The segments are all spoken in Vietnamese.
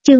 Chương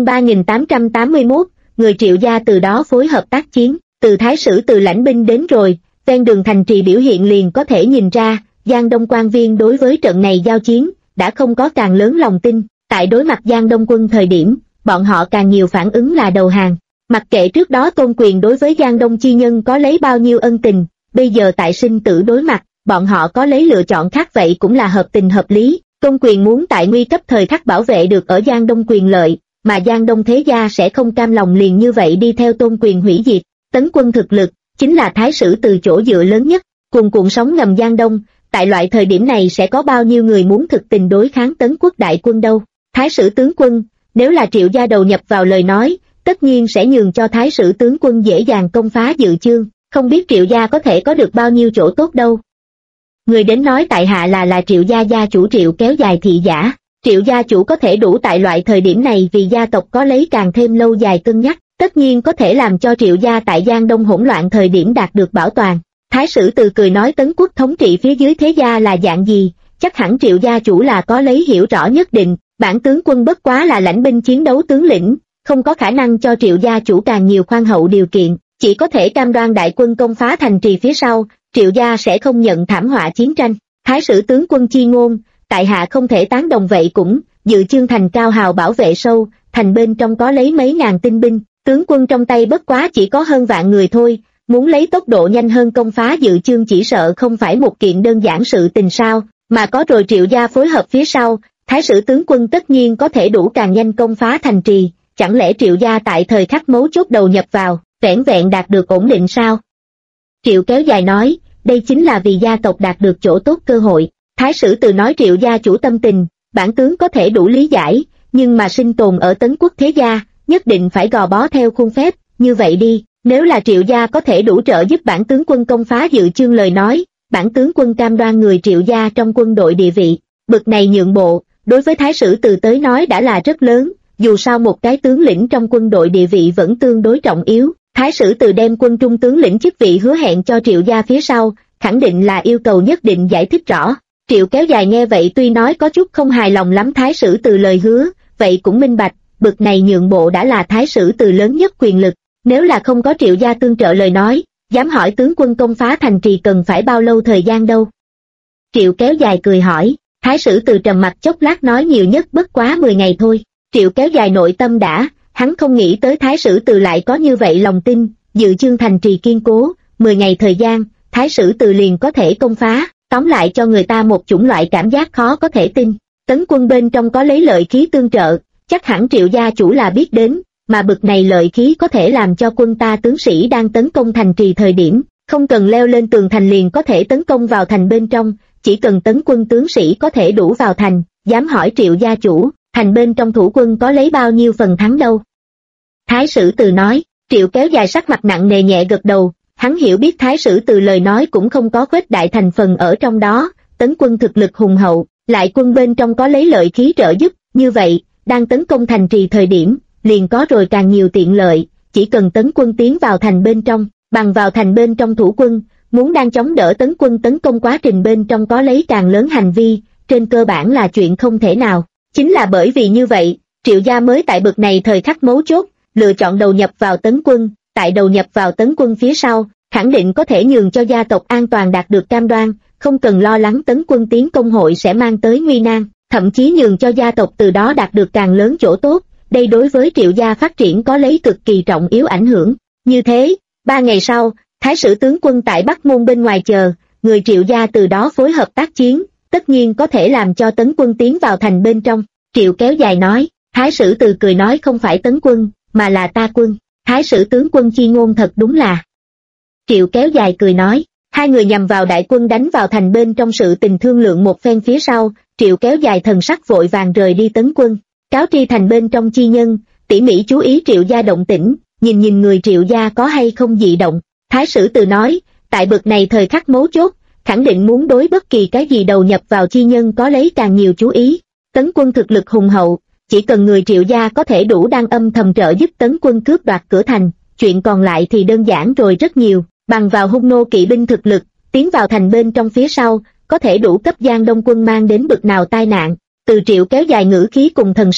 3881, người Triệu gia từ đó phối hợp tác chiến. Từ Thái Sử Từ lãnh binh đến rồi, ven đường thành trì biểu hiện liền có thể nhìn ra, Giang Đông quan viên đối với trận này giao chiến, đã không có càng lớn lòng tin. Tại đối mặt Giang Đông quân thời điểm, bọn họ càng nhiều phản ứng là đầu hàng. Mặc kệ trước đó Tôn Quyền đối với Giang Đông chi nhân có lấy bao nhiêu ân tình, bây giờ tại sinh tử đối mặt, bọn họ có lấy lựa chọn khác vậy cũng là hợp tình hợp lý. Tôn Quyền muốn tại nguy cấp thời khắc bảo vệ được ở Giang Đông quyền lợi, mà Giang Đông thế gia sẽ không cam lòng liền như vậy đi theo Tôn Quyền hủy diệt. Tấn quân thực lực, chính là Thái Sử Từ chỗ dựa lớn nhất, cuồn cuộn sóng ngầm Giang Đông, tại loại thời điểm này sẽ có bao nhiêu người muốn thực tình đối kháng Tấn quốc đại quân đâu. Thái Sử tướng quân, nếu là Triệu gia đầu nhập vào lời nói, tất nhiên sẽ nhường cho Thái Sử tướng quân dễ dàng công phá Dự Chương, không biết Triệu gia có thể có được bao nhiêu chỗ tốt đâu. Người đến nói tại hạ là Triệu gia gia chủ Triệu Kéo Dài thị giả. Triệu gia chủ có thể đủ tại loại thời điểm này vì gia tộc có lấy càng thêm lâu dài cân nhắc, tất nhiên có thể làm cho Triệu gia tại Giang Đông hỗn loạn thời điểm đạt được bảo toàn. Thái Sử Từ cười nói Tấn quốc thống trị phía dưới thế gia là dạng gì, chắc hẳn Triệu gia chủ là có lấy hiểu rõ nhất định, bản tướng quân bất quá là lãnh binh chiến đấu tướng lĩnh, không có khả năng cho Triệu gia chủ càng nhiều khoan hậu điều kiện, chỉ có thể cam đoan đại quân công phá thành trì phía sau, Triệu gia sẽ không nhận thảm họa chiến tranh. Thái Sử tướng quân chi ngôn, tại hạ không thể tán đồng vậy cũng, Dự Chương thành cao hào bảo vệ sâu, thành bên trong có lấy mấy ngàn tinh binh, tướng quân trong tay bất quá chỉ có hơn vạn người thôi, muốn lấy tốc độ nhanh hơn công phá Dự Chương chỉ sợ không phải một kiện đơn giản sự tình sao, mà có rồi Triệu gia phối hợp phía sau, Thái Sử tướng quân tất nhiên có thể đủ càng nhanh công phá thành trì, chẳng lẽ Triệu gia tại thời khắc mấu chốt đầu nhập vào, vẻn vẹn đạt được ổn định sao? Triệu Kéo Dài nói, đây chính là vì gia tộc đạt được chỗ tốt cơ hội. Thái Sử Từ nói Triệu gia chủ tâm tình, bản tướng có thể đủ lý giải, nhưng mà sinh tồn ở Tấn quốc thế gia, nhất định phải gò bó theo khuôn phép, như vậy đi, nếu là Triệu gia có thể đủ trợ giúp bản tướng quân công phá Dự Chương lời nói, bản tướng quân cam đoan người Triệu gia trong quân đội địa vị, bực này nhượng bộ, đối với Thái Sử Từ tới nói đã là rất lớn, dù sao một cái tướng lĩnh trong quân đội địa vị vẫn tương đối trọng yếu. Thái Sử Từ đem quân trung tướng lĩnh chức vị hứa hẹn cho Triệu gia phía sau, khẳng định là yêu cầu nhất định giải thích rõ. Triệu Kéo Dài nghe vậy tuy nói có chút không hài lòng lắm Thái Sử Từ lời hứa, vậy cũng minh bạch, bực này nhượng bộ đã là Thái Sử Từ lớn nhất quyền lực, nếu là không có Triệu gia tương trợ lời nói, dám hỏi tướng quân công phá thành trì cần phải bao lâu thời gian đâu. Triệu Kéo Dài cười hỏi, Thái Sử Từ trầm mặt chốc lát nói nhiều nhất bất quá 10 ngày thôi. Triệu Kéo Dài nội tâm đã, hắn không nghĩ tới Thái Sử Từ lại có như vậy lòng tin, Dự Chương thành trì kiên cố, 10 ngày thời gian, Thái Sử Từ liền có thể công phá, tóm lại cho người ta một chủng loại cảm giác khó có thể tin. Tấn quân bên trong có lấy lợi khí tương trợ, chắc hẳn Triệu gia chủ là biết đến, mà bực này lợi khí có thể làm cho quân ta tướng sĩ đang tấn công thành trì thời điểm, không cần leo lên tường thành liền có thể tấn công vào thành bên trong, chỉ cần tấn quân tướng sĩ có thể đủ vào thành, dám hỏi Triệu gia chủ, thành bên trong thủ quân có lấy bao nhiêu phần thắng đâu. Thái Sử Từ nói, Triệu Kéo Dài sắc mặt nặng nề nhẹ gật đầu, hắn hiểu biết Thái Sử Từ lời nói cũng không có khuếch đại thành phần ở trong đó, tấn quân thực lực hùng hậu, lại quân bên trong có lấy lợi khí trợ giúp, như vậy, đang tấn công thành trì thời điểm, liền có rồi càng nhiều tiện lợi, chỉ cần tấn quân tiến vào thành bên trong, bằng vào thành bên trong thủ quân, muốn đang chống đỡ tấn quân tấn công quá trình bên trong có lấy càng lớn hành vi, trên cơ bản là chuyện không thể nào. Chính là bởi vì như vậy, Triệu gia mới tại bực này thời khắc mấu chốt, lựa chọn đầu nhập vào tấn quân, tại đầu nhập vào tấn quân phía sau, khẳng định có thể nhường cho gia tộc an toàn đạt được cam đoan, không cần lo lắng tấn quân tiến công hội sẽ mang tới nguy nan, thậm chí nhường cho gia tộc từ đó đạt được càng lớn chỗ tốt, đây đối với Triệu gia phát triển có lấy cực kỳ trọng yếu ảnh hưởng. Như thế, 3 ngày sau, Thái Sử tướng quân tại Bắc Môn bên ngoài chờ, người Triệu gia từ đó phối hợp tác chiến, tất nhiên có thể làm cho tấn quân tiến vào thành bên trong. Triệu Kéo Dài nói, Thái Sử Từ cười nói không phải tấn quân, mà là ta quân, Thái Sử tướng quân chi ngôn thật đúng là. Triệu Kéo Dài cười nói, hai người nhằm vào đại quân đánh vào thành bên trong sự tình thương lượng một phen phía sau, Triệu Kéo Dài thần sắc vội vàng rời đi tấn quân, cáo tri thành bên trong chi nhân, tỉ mỉ chú ý Triệu gia động tĩnh, nhìn người Triệu gia có hay không dị động. Thái Sử Từ nói, tại bực này thời khắc mấu chốt, khẳng định muốn đối bất kỳ cái gì đầu nhập vào chi nhân có lấy càng nhiều chú ý. Tấn quân thực lực hùng hậu, chỉ cần người Triệu gia có thể đủ đang âm thầm trợ giúp tấn quân cướp đoạt cửa thành, chuyện còn lại thì đơn giản rồi rất nhiều, bằng vào hung nô kỵ binh thực lực, tiến vào thành bên trong phía sau, có thể đủ cấp Giang Đông quân mang đến bực nào tai nạn. Từ Triệu Kéo Dài ngữ khí cùng thần sắc,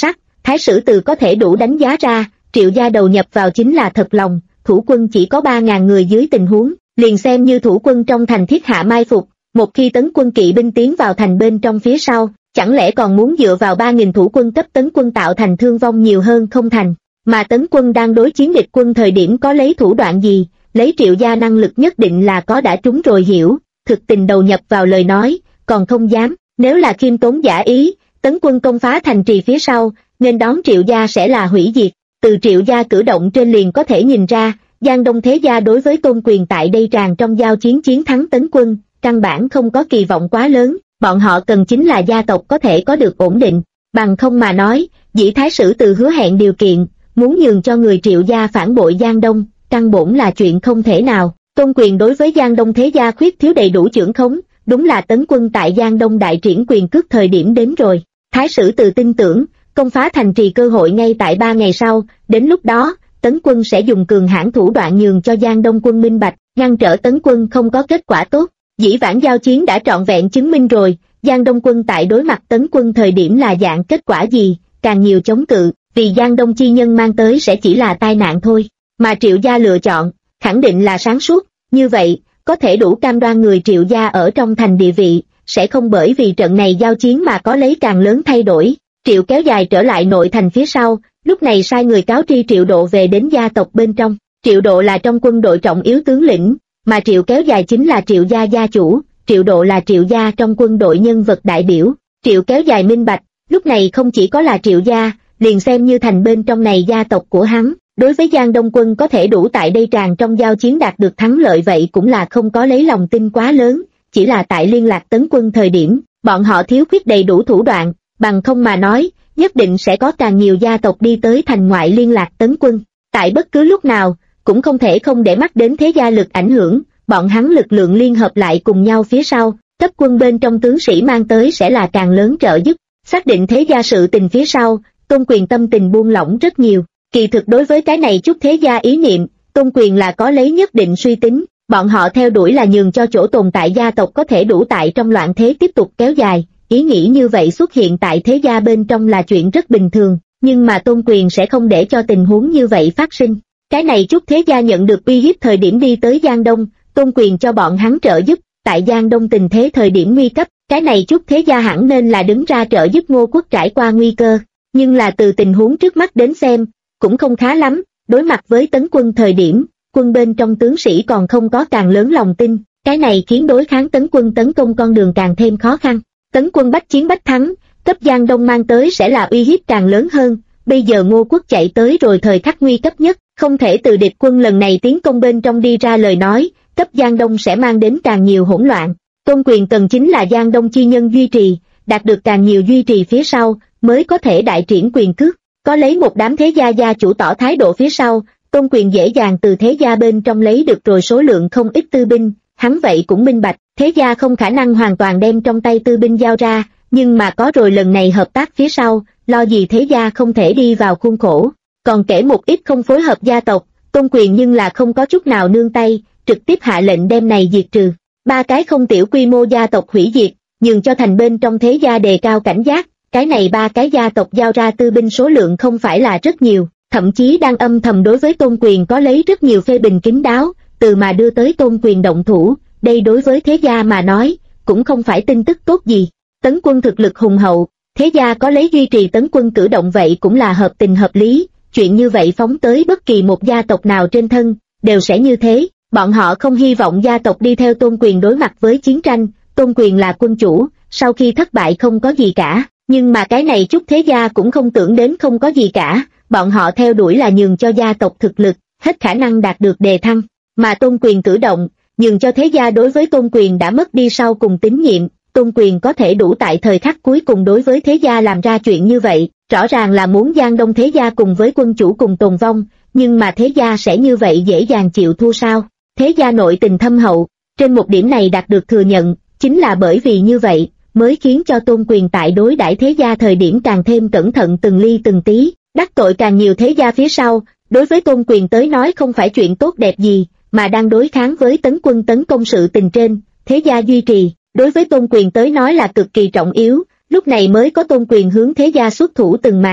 Thái sử Từ có thể đủ đánh giá ra, Triệu gia đầu nhập vào chính là thật lòng, thủ quân chỉ có 3.000 người dưới tình huống, liền xem như thủ quân trong thành thiết hạ mai phục, một khi tấn quân kỵ binh tiến vào thành bên trong phía sau, chẳng lẽ còn muốn dựa vào 3.000 thủ quân cấp tấn quân tạo thành thương vong nhiều hơn không thành, mà tấn quân đang đối chiến địch quân thời điểm có lấy thủ đoạn gì, lấy Triệu gia năng lực nhất định là có đã trúng rồi hiểu, thực tình đầu nhập vào lời nói, còn không dám, nếu là khiêm tốn giả ý, tấn quân công phá thành trì phía sau, nên đón Triệu gia sẽ là hủy diệt, từ Triệu gia cử động trên liền có thể nhìn ra, Giang Đông thế gia đối với Tôn Quyền tại đây tràn trong giao chiến chiến thắng tấn quân, căn bản không có kỳ vọng quá lớn, bọn họ cần chính là gia tộc có thể có được ổn định, bằng không mà nói, dĩ Thái sử Từ hứa hẹn điều kiện, muốn nhường cho người Triệu gia phản bội Giang Đông, căn bổn là chuyện không thể nào. Tôn Quyền đối với Giang Đông thế gia khuyết thiếu đầy đủ chưởng khống, đúng là tấn quân tại Giang Đông đại triển quyền cước thời điểm đến rồi. Thái sử Từ tin tưởng, công phá thành trì cơ hội ngay tại 3 ngày sau, đến lúc đó, tấn quân sẽ dùng cường hãn thủ đoạn nhường cho Giang Đông quân minh bạch, ngăn trở tấn quân không có kết quả tốt. Dĩ vãng giao chiến đã trọn vẹn chứng minh rồi, Giang Đông quân tại đối mặt tấn quân thời điểm là dạng kết quả gì, càng nhiều chống cự, vì Giang Đông chi nhân mang tới sẽ chỉ là tai nạn thôi, mà Triệu gia lựa chọn, khẳng định là sáng suốt, như vậy, có thể đủ cam đoan người Triệu gia ở trong thành địa vị, sẽ không bởi vì trận này giao chiến mà có lấy càng lớn thay đổi. Triệu kéo dài trở lại nội thành phía sau, lúc này sai người cáo tri Triệu Độ về đến gia tộc bên trong. Triệu Độ là trong quân đội trọng yếu tướng lĩnh, mà Triệu kéo dài chính là Triệu gia gia chủ, Triệu Độ là Triệu gia trong quân đội nhân vật đại biểu. Triệu kéo dài minh bạch, lúc này không chỉ có là Triệu gia, liền xem như thành bên trong này gia tộc của hắn, đối với Giang Đông quân có thể đủ tại đây tràn trong giao chiến đạt được thắng lợi vậy cũng là không có lấy lòng tin quá lớn, chỉ là tại liên lạc tấn quân thời điểm, bọn họ thiếu khuyết đầy đủ thủ đoạn, bằng không mà nói, nhất định sẽ có càng nhiều gia tộc đi tới thành ngoại liên lạc tấn quân, tại bất cứ lúc nào, cũng không thể không để mắt đến thế gia lực ảnh hưởng, bọn hắn lực lượng liên hợp lại cùng nhau phía sau, cấp quân bên trong tướng sĩ mang tới sẽ là càng lớn trợ giúp, xác định thế gia sự tình phía sau, Tôn Quyền tâm tình buông lỏng rất nhiều, kỳ thực đối với cái này chút thế gia ý niệm, Tôn Quyền là có lấy nhất định suy tính, bọn họ theo đuổi là nhường cho chỗ tồn tại gia tộc có thể đủ tại trong loạn thế tiếp tục kéo dài, ý nghĩ như vậy xuất hiện tại thế gia bên trong là chuyện rất bình thường, nhưng mà Tôn Quyền sẽ không để cho tình huống như vậy phát sinh. Cái này chút thế gia nhận được uy hiếp thời điểm đi tới Giang Đông, Tôn Quyền cho bọn hắn trợ giúp, tại Giang Đông tình thế thời điểm nguy cấp, cái này chút thế gia hẳn nên là đứng ra trợ giúp Ngô Quốc trải qua nguy cơ, nhưng là từ tình huống trước mắt đến xem, cũng không khá lắm, đối mặt với tấn quân thời điểm, quân bên trong tướng sĩ còn không có càng lớn lòng tin, cái này khiến đối kháng tấn quân tấn công con đường càng thêm khó khăn. Tấn quân bách chiến bách thắng, cấp Giang Đông mang tới sẽ là uy hiếp càng lớn hơn, bây giờ Ngô Quốc chạy tới rồi thời khắc nguy cấp nhất, không thể từ địch quân lần này tiến công bên trong đi ra lời nói, cấp Giang Đông sẽ mang đến càng nhiều hỗn loạn. Tôn Quyền cần chính là Giang Đông chi nhân duy trì, đạt được càng nhiều duy trì phía sau, mới có thể đại triển quyền cước. Có lấy một đám thế gia gia chủ tỏ thái độ phía sau, Tôn Quyền dễ dàng từ thế gia bên trong lấy được rồi số lượng không ít tư binh, hắn vậy cũng minh bạch, thế gia không khả năng hoàn toàn đem trong tay tư binh giao ra, nhưng mà có rồi lần này hợp tác phía sau, lo gì thế gia không thể đi vào khuôn khổ. Còn kể một ít không phối hợp gia tộc, Tôn Quyền nhưng là không có chút nào nương tay, trực tiếp hạ lệnh đem này diệt trừ. 3 cái không tiểu quy mô gia tộc hủy diệt, nhường cho thành bên trong thế gia đề cao cảnh giác, cái này 3 cái gia tộc giao ra tư binh số lượng không phải là rất nhiều, thậm chí đang âm thầm đối với Tôn Quyền có lấy rất nhiều phê bình kín đáo, từ mà đưa tới Tôn Quyền động thủ, đây đối với thế gia mà nói, cũng không phải tin tức tốt gì. Tấn quân thực lực hùng hậu, thế gia có lấy duy trì tấn quân cử động vậy cũng là hợp tình hợp lý, chuyện như vậy phóng tới bất kỳ một gia tộc nào trên thân, đều sẽ như thế, bọn họ không hy vọng gia tộc đi theo Tôn Quyền đối mặt với chiến tranh, Tôn Quyền là quân chủ, sau khi thất bại không có gì cả, nhưng mà cái này chút thế gia cũng không tưởng đến không có gì cả, bọn họ theo đuổi là nhường cho gia tộc thực lực, hết khả năng đạt được đề thăng, mà Tôn Quyền cử động, nhường cho thế gia đối với Tôn Quyền đã mất đi sau cùng tín nhiệm, Tôn Quyền có thể đủ tại thời khắc cuối cùng đối với thế gia làm ra chuyện như vậy, rõ ràng là muốn Giang Đông thế gia cùng với quân chủ cùng tồn vong, nhưng mà thế gia sẽ như vậy dễ dàng chịu thua sao? Thế gia nội tình thâm hậu, trên một điểm này đạt được thừa nhận, chính là bởi vì như vậy, mới khiến cho Tôn Quyền tại đối đãi thế gia thời điểm càng thêm cẩn thận từng ly từng tí, đắc tội càng nhiều thế gia phía sau, đối với Tôn Quyền tới nói không phải chuyện tốt đẹp gì, mà đang đối kháng với tấn quân tấn công sự tình trên, thế gia duy trì, đối với Tôn Quyền tới nói là cực kỳ trọng yếu, lúc này mới có Tôn Quyền hướng thế gia xuất thủ từng màn,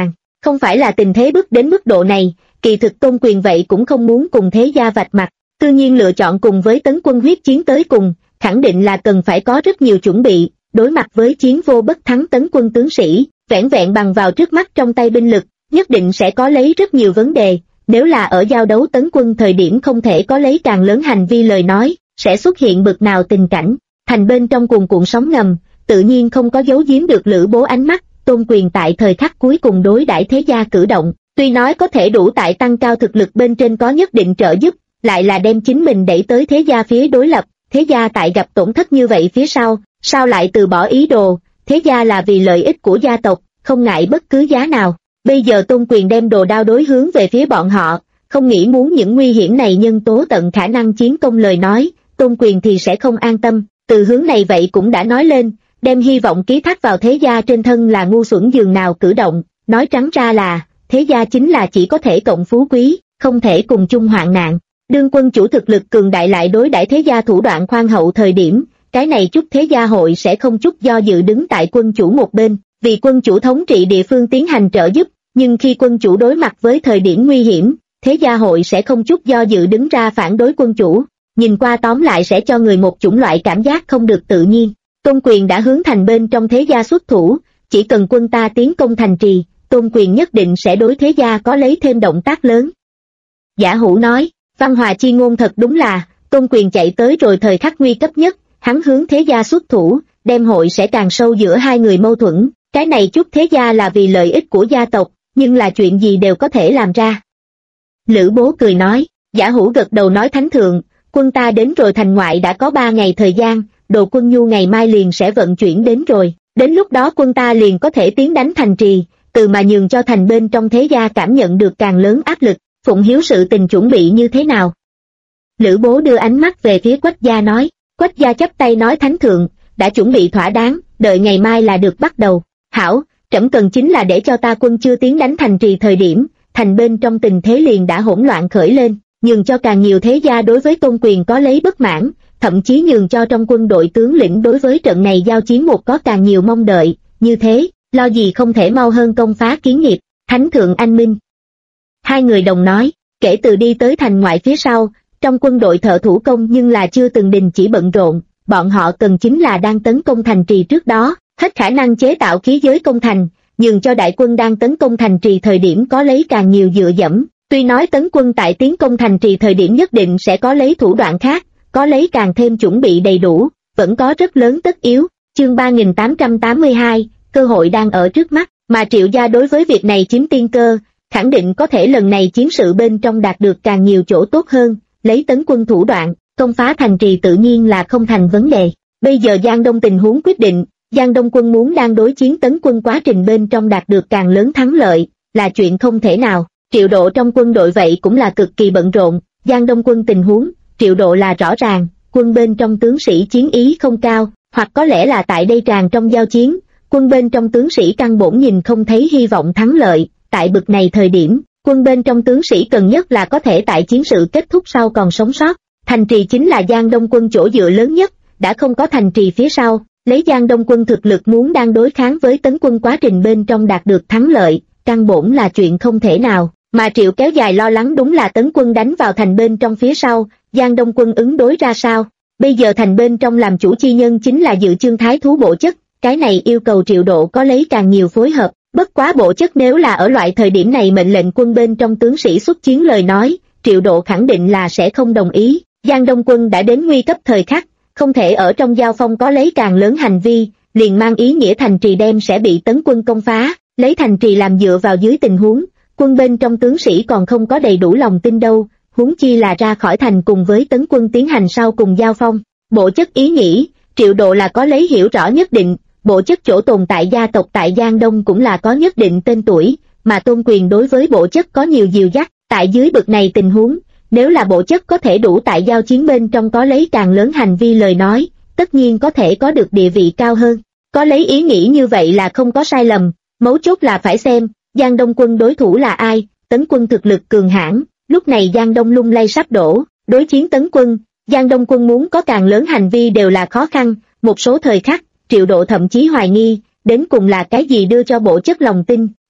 Không phải là tình thế bức đến mức độ này, kỳ thực Tôn Quyền vậy cũng không muốn cùng thế gia vạch mặt, tự nhiên lựa chọn cùng với Tấn Quân huyết chiến tới cùng, khẳng định là cần phải có rất nhiều chuẩn bị, đối mặt với chiến vô bất thắng Tấn Quân tướng sĩ, vẻn vẹn bằng vào trước mắt trong tay binh lực, nhất định sẽ có lấy rất nhiều vấn đề, nếu là ở giao đấu Tấn Quân thời điểm không thể có lấy càng lớn hành vi lời nói, sẽ xuất hiện bực nào tình cảnh, thành bên trong cuồn cuộn sóng ngầm, tự nhiên không có giấu giếm được Lữ Bố ánh mắt. Tôn Quyền tại thời khắc cuối cùng đối đãi thế gia cử động, tuy nói có thể đủ tại tăng cao thực lực bên trên có nhất định trợ giúp, lại là đem chính mình đẩy tới thế gia phía đối lập, thế gia tại gặp tổn thất như vậy phía sau, sao lại từ bỏ ý đồ, thế gia là vì lợi ích của gia tộc, không ngại bất cứ giá nào. Bây giờ Tôn Quyền đem đồ đao đối hướng về phía bọn họ, không nghĩ muốn những nguy hiểm này nhân tố tận khả năng chiến công lời nói, Tôn Quyền thì sẽ không an tâm, từ hướng này vậy cũng đã nói lên, đem hy vọng ký thác vào thế gia trên thân là ngu xuẩn dường nào cử động, nói trắng ra là, thế gia chính là chỉ có thể cộng phú quý, không thể cùng chung hoạn nạn. Đương quân chủ thực lực cường đại lại đối đãi thế gia thủ đoạn khoan hậu thời điểm, cái này chút thế gia hội sẽ không chút do dự đứng tại quân chủ một bên, vì quân chủ thống trị địa phương tiến hành trợ giúp, nhưng khi quân chủ đối mặt với thời điểm nguy hiểm, thế gia hội sẽ không chút do dự đứng ra phản đối quân chủ, nhìn qua tóm lại sẽ cho người một chủng loại cảm giác không được tự nhiên. Tôn Quyền đã hướng thành bên trong thế gia xuất thủ, chỉ cần quân ta tiến công thành trì, Tôn Quyền nhất định sẽ đối thế gia có lấy thêm động tác lớn. Giả Hữu nói, văn hòa chi ngôn thật đúng là, Tôn Quyền chạy tới rồi thời khắc nguy cấp nhất, hắn hướng thế gia xuất thủ, đem hội sẽ càng sâu giữa hai người mâu thuẫn, cái này chút thế gia là vì lợi ích của gia tộc, nhưng là chuyện gì đều có thể làm ra. Lữ Bố cười nói, Giả Hữu gật đầu nói thánh thượng, quân ta đến rồi thành ngoại đã có 3 ngày thời gian, đồ quân nhu ngày mai liền sẽ vận chuyển đến rồi, đến lúc đó quân ta liền có thể tiến đánh thành trì, từ mà nhường cho thành bên trong thế gia cảm nhận được càng lớn áp lực. Phụng Hiếu sự tình chuẩn bị như thế nào? Lữ Bố đưa ánh mắt về phía Quách gia nói, Quách gia chắp tay nói thánh thượng, đã chuẩn bị thỏa đáng, đợi ngày mai là được bắt đầu. Hảo, trẫm cần chính là để cho ta quân chưa tiến đánh thành trì thời điểm, thành bên trong tình thế liền đã hỗn loạn khởi lên, nhường cho càng nhiều thế gia đối với Tôn Quyền có lấy bất mãn, thậm chí nhường cho trong quân đội tướng lĩnh đối với trận này giao chiến một có càng nhiều mong đợi, như thế, lo gì không thể mau hơn công phá kiến nghiệp, thánh thượng anh minh. Hai người đồng nói, kể từ đi tới thành ngoại phía sau, trong quân đội thợ thủ công nhưng là chưa từng đình chỉ bận rộn, bọn họ cần chính là đang tấn công thành trì trước đó, hết khả năng chế tạo khí giới công thành, nhường cho đại quân đang tấn công thành trì thời điểm có lấy càng nhiều dựa dẫm, tuy nói tấn quân tại tiến công thành trì thời điểm nhất định sẽ có lấy thủ đoạn khác, có lấy càng thêm chuẩn bị đầy đủ, vẫn có rất lớn tất yếu. Chương 3882, cơ hội đang ở trước mắt, mà Triệu gia đối với việc này chiếm tiên cơ, khẳng định có thể lần này chiến sự bên trong đạt được càng nhiều chỗ tốt hơn, lấy tấn quân thủ đoạn, công phá thành trì tự nhiên là không thành vấn đề. Bây giờ Giang Đông tình huống quyết định, Giang Đông quân muốn đang đối chiến tấn quân quá trình bên trong đạt được càng lớn thắng lợi, là chuyện không thể nào. Triệu Độ trong quân đội vậy cũng là cực kỳ bận rộn, Giang Đông quân tình huống, Triệu Độ là rõ ràng, quân bên trong tướng sĩ chiến ý không cao, hoặc có lẽ là tại đây tràn trong giao chiến, quân bên trong tướng sĩ căn bổn nhìn không thấy hy vọng thắng lợi, tại bực này thời điểm, quân bên trong tướng sĩ cần nhất là có thể tại chiến sự kết thúc sau còn sống sót, thành trì chính là Giang Đông quân chỗ dựa lớn nhất, đã không có thành trì phía sau, lấy Giang Đông quân thực lực muốn đang đối kháng với tấn quân quá trình bên trong đạt được thắng lợi, căn bổn là chuyện không thể nào, mà Triệu kéo dài lo lắng đúng là tấn quân đánh vào thành bên trong phía sau, Giang Đông quân ứng đối ra sao, bây giờ thành bên trong làm chủ chi nhân chính là Dự Chương Thái Thú Bộ Chất, cái này yêu cầu Triệu Độ có lấy càng nhiều phối hợp. Bất quá Bộ Chất nếu là ở loại thời điểm này mệnh lệnh quân bên trong tướng sĩ xuất chiến lời nói, Triệu Độ khẳng định là sẽ không đồng ý. Giang Đông quân đã đến nguy cấp thời khắc, không thể ở trong giao phong có lấy càng lớn hành vi, liền mang ý nghĩa thành trì đem sẽ bị tấn quân công phá, lấy thành trì làm dựa vào dưới tình huống, quân bên trong tướng sĩ còn không có đầy đủ lòng tin đâu, huống chi là ra khỏi thành cùng với tấn quân tiến hành sau cùng giao phong. Bộ Chất ý nghĩ, Triệu Độ là có lấy hiểu rõ nhất định. Bộ Chất chỗ tồn tại gia tộc tại Giang Đông cũng là có nhất định tên tuổi, mà Tôn Quyền đối với Bộ Chất có nhiều dìu dắt, tại dưới bực này tình huống, nếu là Bộ Chất có thể đủ tại giao chiến bên trong có lấy càng lớn hành vi lời nói, tất nhiên có thể có được địa vị cao hơn. Có lấy ý nghĩ như vậy là không có sai lầm, mấu chốt là phải xem, Giang Đông quân đối thủ là ai, tấn quân thực lực cường hãn, lúc này Giang Đông lung lay sắp đổ, đối chiến tấn quân, Giang Đông quân muốn có càng lớn hành vi đều là khó khăn, một số thời khắc, Triệu Độ thậm chí hoài nghi, đến cùng là cái gì đưa cho Bộ Chất lòng tin,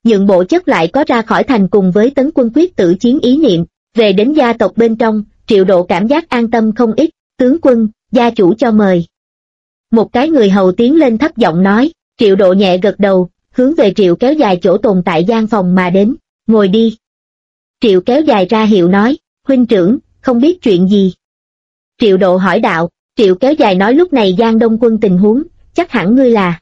nhượng bộ chất lại có ra khỏi thành cùng với Tấn Quân quyết tử chiến ý niệm. Về đến gia tộc bên trong, Triệu Độ cảm giác an tâm không ít. Tướng quân, gia chủ cho mời. Một cái người hầu tiến lên thấp giọng nói. Triệu Độ nhẹ gật đầu, hướng về Triệu Kéo Dài chỗ tồn tại gian phòng mà đến. Ngồi đi. Triệu Kéo Dài ra hiệu nói. Huynh trưởng, không biết chuyện gì. Triệu Độ hỏi đạo. Triệu Kéo Dài nói lúc này Giang Đông Quân tình huống, chắc hẳn ngươi là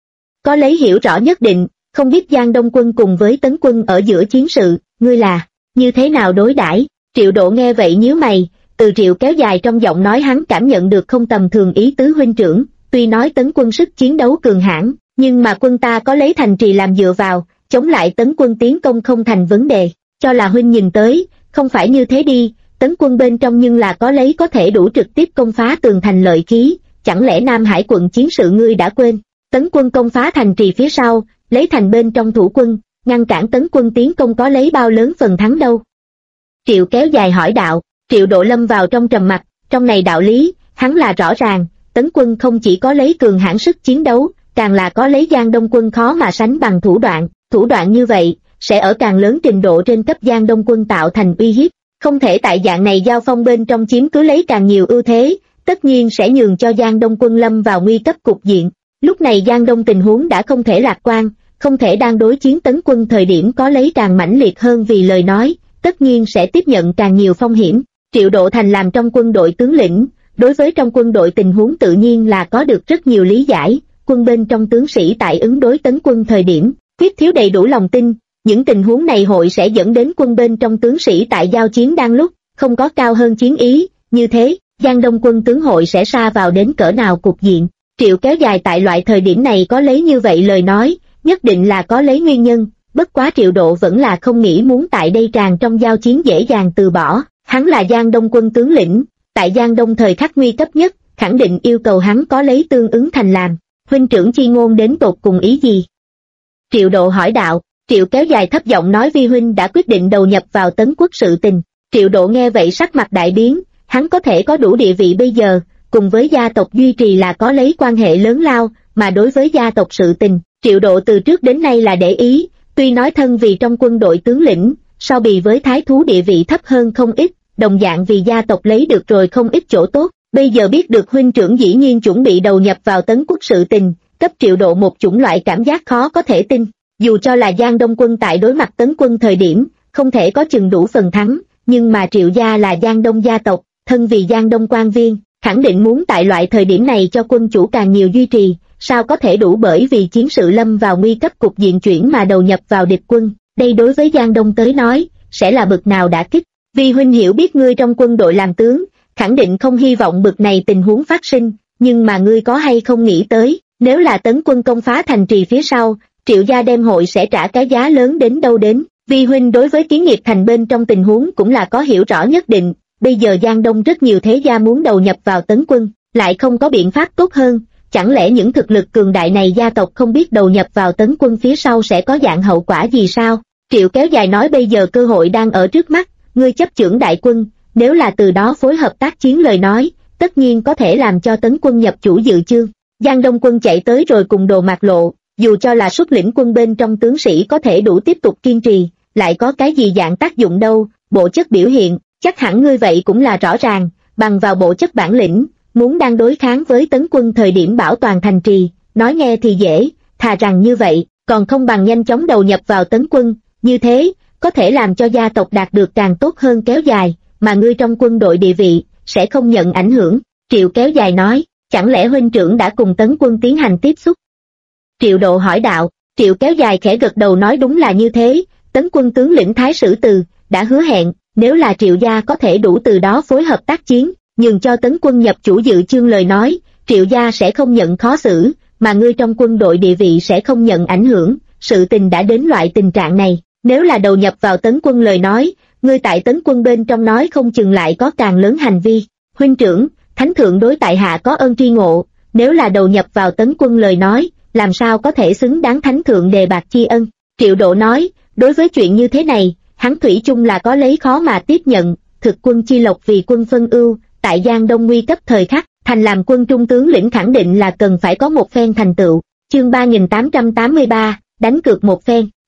có lấy hiểu rõ nhất định, không biết Giang Đông Quân cùng với Tấn Quân ở giữa chiến sự, ngươi là như thế nào đối đãi? Triệu Độ nghe vậy nhíu mày, từ Triệu Kéo Dài trong giọng nói hắn cảm nhận được không tầm thường ý tứ huynh trưởng, tuy nói Tấn Quân sức chiến đấu cường hãn, nhưng mà quân ta có lấy thành trì làm dựa vào, chống lại Tấn Quân tiến công không thành vấn đề, cho là huynh nhìn tới, không phải như thế đi, Tấn Quân bên trong nhưng là có lấy có thể đủ trực tiếp công phá tường thành lợi khí, chẳng lẽ Nam Hải quận chiến sự ngươi đã quên? Tấn Quân công phá thành trì phía sau, lấy thành bên trong thủ quân, ngăn cản Tấn Quân tiến công có lấy bao lớn phần thắng đâu? Triệu Kéo Dài hỏi đạo. Triệu Độ lâm vào trong trầm mặc, trong này đạo lý, hắn là rõ ràng, Tấn Quân không chỉ có lấy cường hãn sức chiến đấu, càng là có lấy Giang Đông Quân khó mà sánh bằng thủ đoạn như vậy, sẽ ở càng lớn trình độ trên cấp Giang Đông Quân tạo thành uy hiếp, không thể tại dạng này giao phong bên trong chiếm cứ lấy càng nhiều ưu thế, tất nhiên sẽ nhường cho Giang Đông Quân lâm vào nguy cấp cục diện. Lúc này Giang Đông tình huống đã không thể lạc quan, không thể đang đối chiến Tấn Quân thời điểm có lấy càng mãnh liệt hơn vì lời nói, tất nhiên sẽ tiếp nhận càng nhiều phong hiểm. Triệu Độ thành làm trong quân đội tướng lĩnh, đối với trong quân đội tình huống tự nhiên là có được rất nhiều lý giải, quân bên trong tướng sĩ tại ứng đối Tấn Quân thời điểm, khuyết thiếu đầy đủ lòng tin, những tình huống này hội sẽ dẫn đến quân bên trong tướng sĩ tại giao chiến đang lúc, không có cao hơn chiến ý, như thế, Giang Đông Quân tướng hội sẽ sa vào đến cỡ nào cục diện. Triệu Kéo Dài tại loại thời điểm này có lấy như vậy lời nói, nhất định là có lấy nguyên nhân, bất quá Triệu Độ vẫn là không nghĩ muốn tại đây tràn trong giao chiến dễ dàng từ bỏ, hắn là Giang Đông Quân tướng lĩnh, tại Giang Đông thời khắc nguy cấp nhất, khẳng định yêu cầu hắn có lấy tương ứng thành làm, huynh trưởng chi ngôn đến tột cùng ý gì? Triệu Độ hỏi đạo. Triệu Kéo Dài thấp giọng nói vi huynh đã quyết định đầu nhập vào Tấn Quốc sự tình. Triệu Độ nghe vậy sắc mặt đại biến, hắn có thể có đủ địa vị bây giờ, cùng với gia tộc duy trì là có lấy quan hệ lớn lao, mà đối với gia tộc sự tình, Triệu Độ từ trước đến nay là để ý, tuy nói thân vì trong quân đội tướng lĩnh, so bì với thái thú địa vị thấp hơn không ít, đồng dạng vì gia tộc lấy được rồi không ít chỗ tốt, bây giờ biết được huynh trưởng dĩ nhiên chuẩn bị đầu nhập vào Tấn Quốc sự tình, cấp Triệu Độ một chủng loại cảm giác khó có thể tin. Dù cho là Giang Đông Quân tại đối mặt Tấn Quân thời điểm, không thể có chừng đủ phần thắng, nhưng mà Triệu gia là Giang Đông gia tộc, thân vì Giang Đông quan viên, khẳng định muốn tại loại thời điểm này cho quân chủ càng nhiều duy trì, sao có thể đủ bởi vì chiến sự lâm vào nguy cấp cục diện chuyển mà đầu nhập vào địch quân, đây đối với Giang Đông tới nói, sẽ là bực nào đả kích, vì huynh hiểu biết ngươi trong quân đội làm tướng, khẳng định không hy vọng bực này tình huống phát sinh, nhưng mà ngươi có hay không nghĩ tới, nếu là Tấn Quân công phá thành trì phía sau, Triệu gia đem hội sẽ trả cái giá lớn đến đâu đến, vi huynh đối với Kiến Nghiệp thành bên trong tình huống cũng là có hiểu rõ nhất định, bây giờ Giang Đông rất nhiều thế gia muốn đầu nhập vào Tấn Quân, lại không có biện pháp tốt hơn, chẳng lẽ những thực lực cường đại này gia tộc không biết đầu nhập vào Tấn Quân phía sau sẽ có dạng hậu quả gì sao? Triệu Kéo Dài nói bây giờ cơ hội đang ở trước mắt, ngươi chấp chưởng đại quân, nếu là từ đó phối hợp tác chiến lời nói, tất nhiên có thể làm cho Tấn Quân nhập chủ dự chương. Giang Đông Quân chạy tới rồi cùng Đồ Mạc Lộ, dù cho là xuất lĩnh quân bên trong tướng sĩ có thể đủ tiếp tục kiên trì, lại có cái gì dạng tác dụng đâu, bộ chất biểu hiện, chắc hẳn ngươi vậy cũng là rõ ràng, bằng vào bộ chất bản lĩnh, muốn đang đối kháng với Tấn Quân thời điểm bảo toàn thành trì, nói nghe thì dễ, thà rằng như vậy, còn không bằng nhanh chóng đầu nhập vào Tấn Quân, như thế, có thể làm cho gia tộc đạt được càng tốt hơn Kéo Dài, mà ngươi trong quân đội địa vị, sẽ không nhận ảnh hưởng. Triệu Kéo Dài nói, chẳng lẽ huynh trưởng đã cùng Tấn Quân tiến hành tiếp xúc? Triệu Độ hỏi đạo. Triệu Kéo Dài khẽ gật đầu nói đúng là như thế, Tấn Quân tướng lĩnh Thái Sử Từ đã hứa hẹn, nếu là Triệu gia có thể đủ từ đó phối hợp tác chiến, nhường cho Tấn Quân nhập chủ dự chương lời nói, Triệu gia sẽ không nhận khó xử, mà ngươi trong quân đội địa vị sẽ không nhận ảnh hưởng, sự tình đã đến loại tình trạng này, nếu là đầu nhập vào Tấn Quân lời nói, ngươi tại Tấn Quân bên trong nói không chừng lại có càng lớn hành vi. Huynh trưởng, Thánh thượng đối tại hạ có ơn tri ngộ, nếu là đầu nhập vào Tấn Quân lời nói, làm sao có thể xứng đáng Thánh thượng đề bạc tri ân. Triệu Độ nói, đối với chuyện như thế này, hắn thủy chung là có lấy khó mà tiếp nhận, thực quân chi lộc vì quân phân ưu, tại Giang Đông nguy cấp thời khắc, thành làm quân trung tướng lĩnh khẳng định là cần phải có một phen thành tựu. Chương 3883, đánh cược một phen.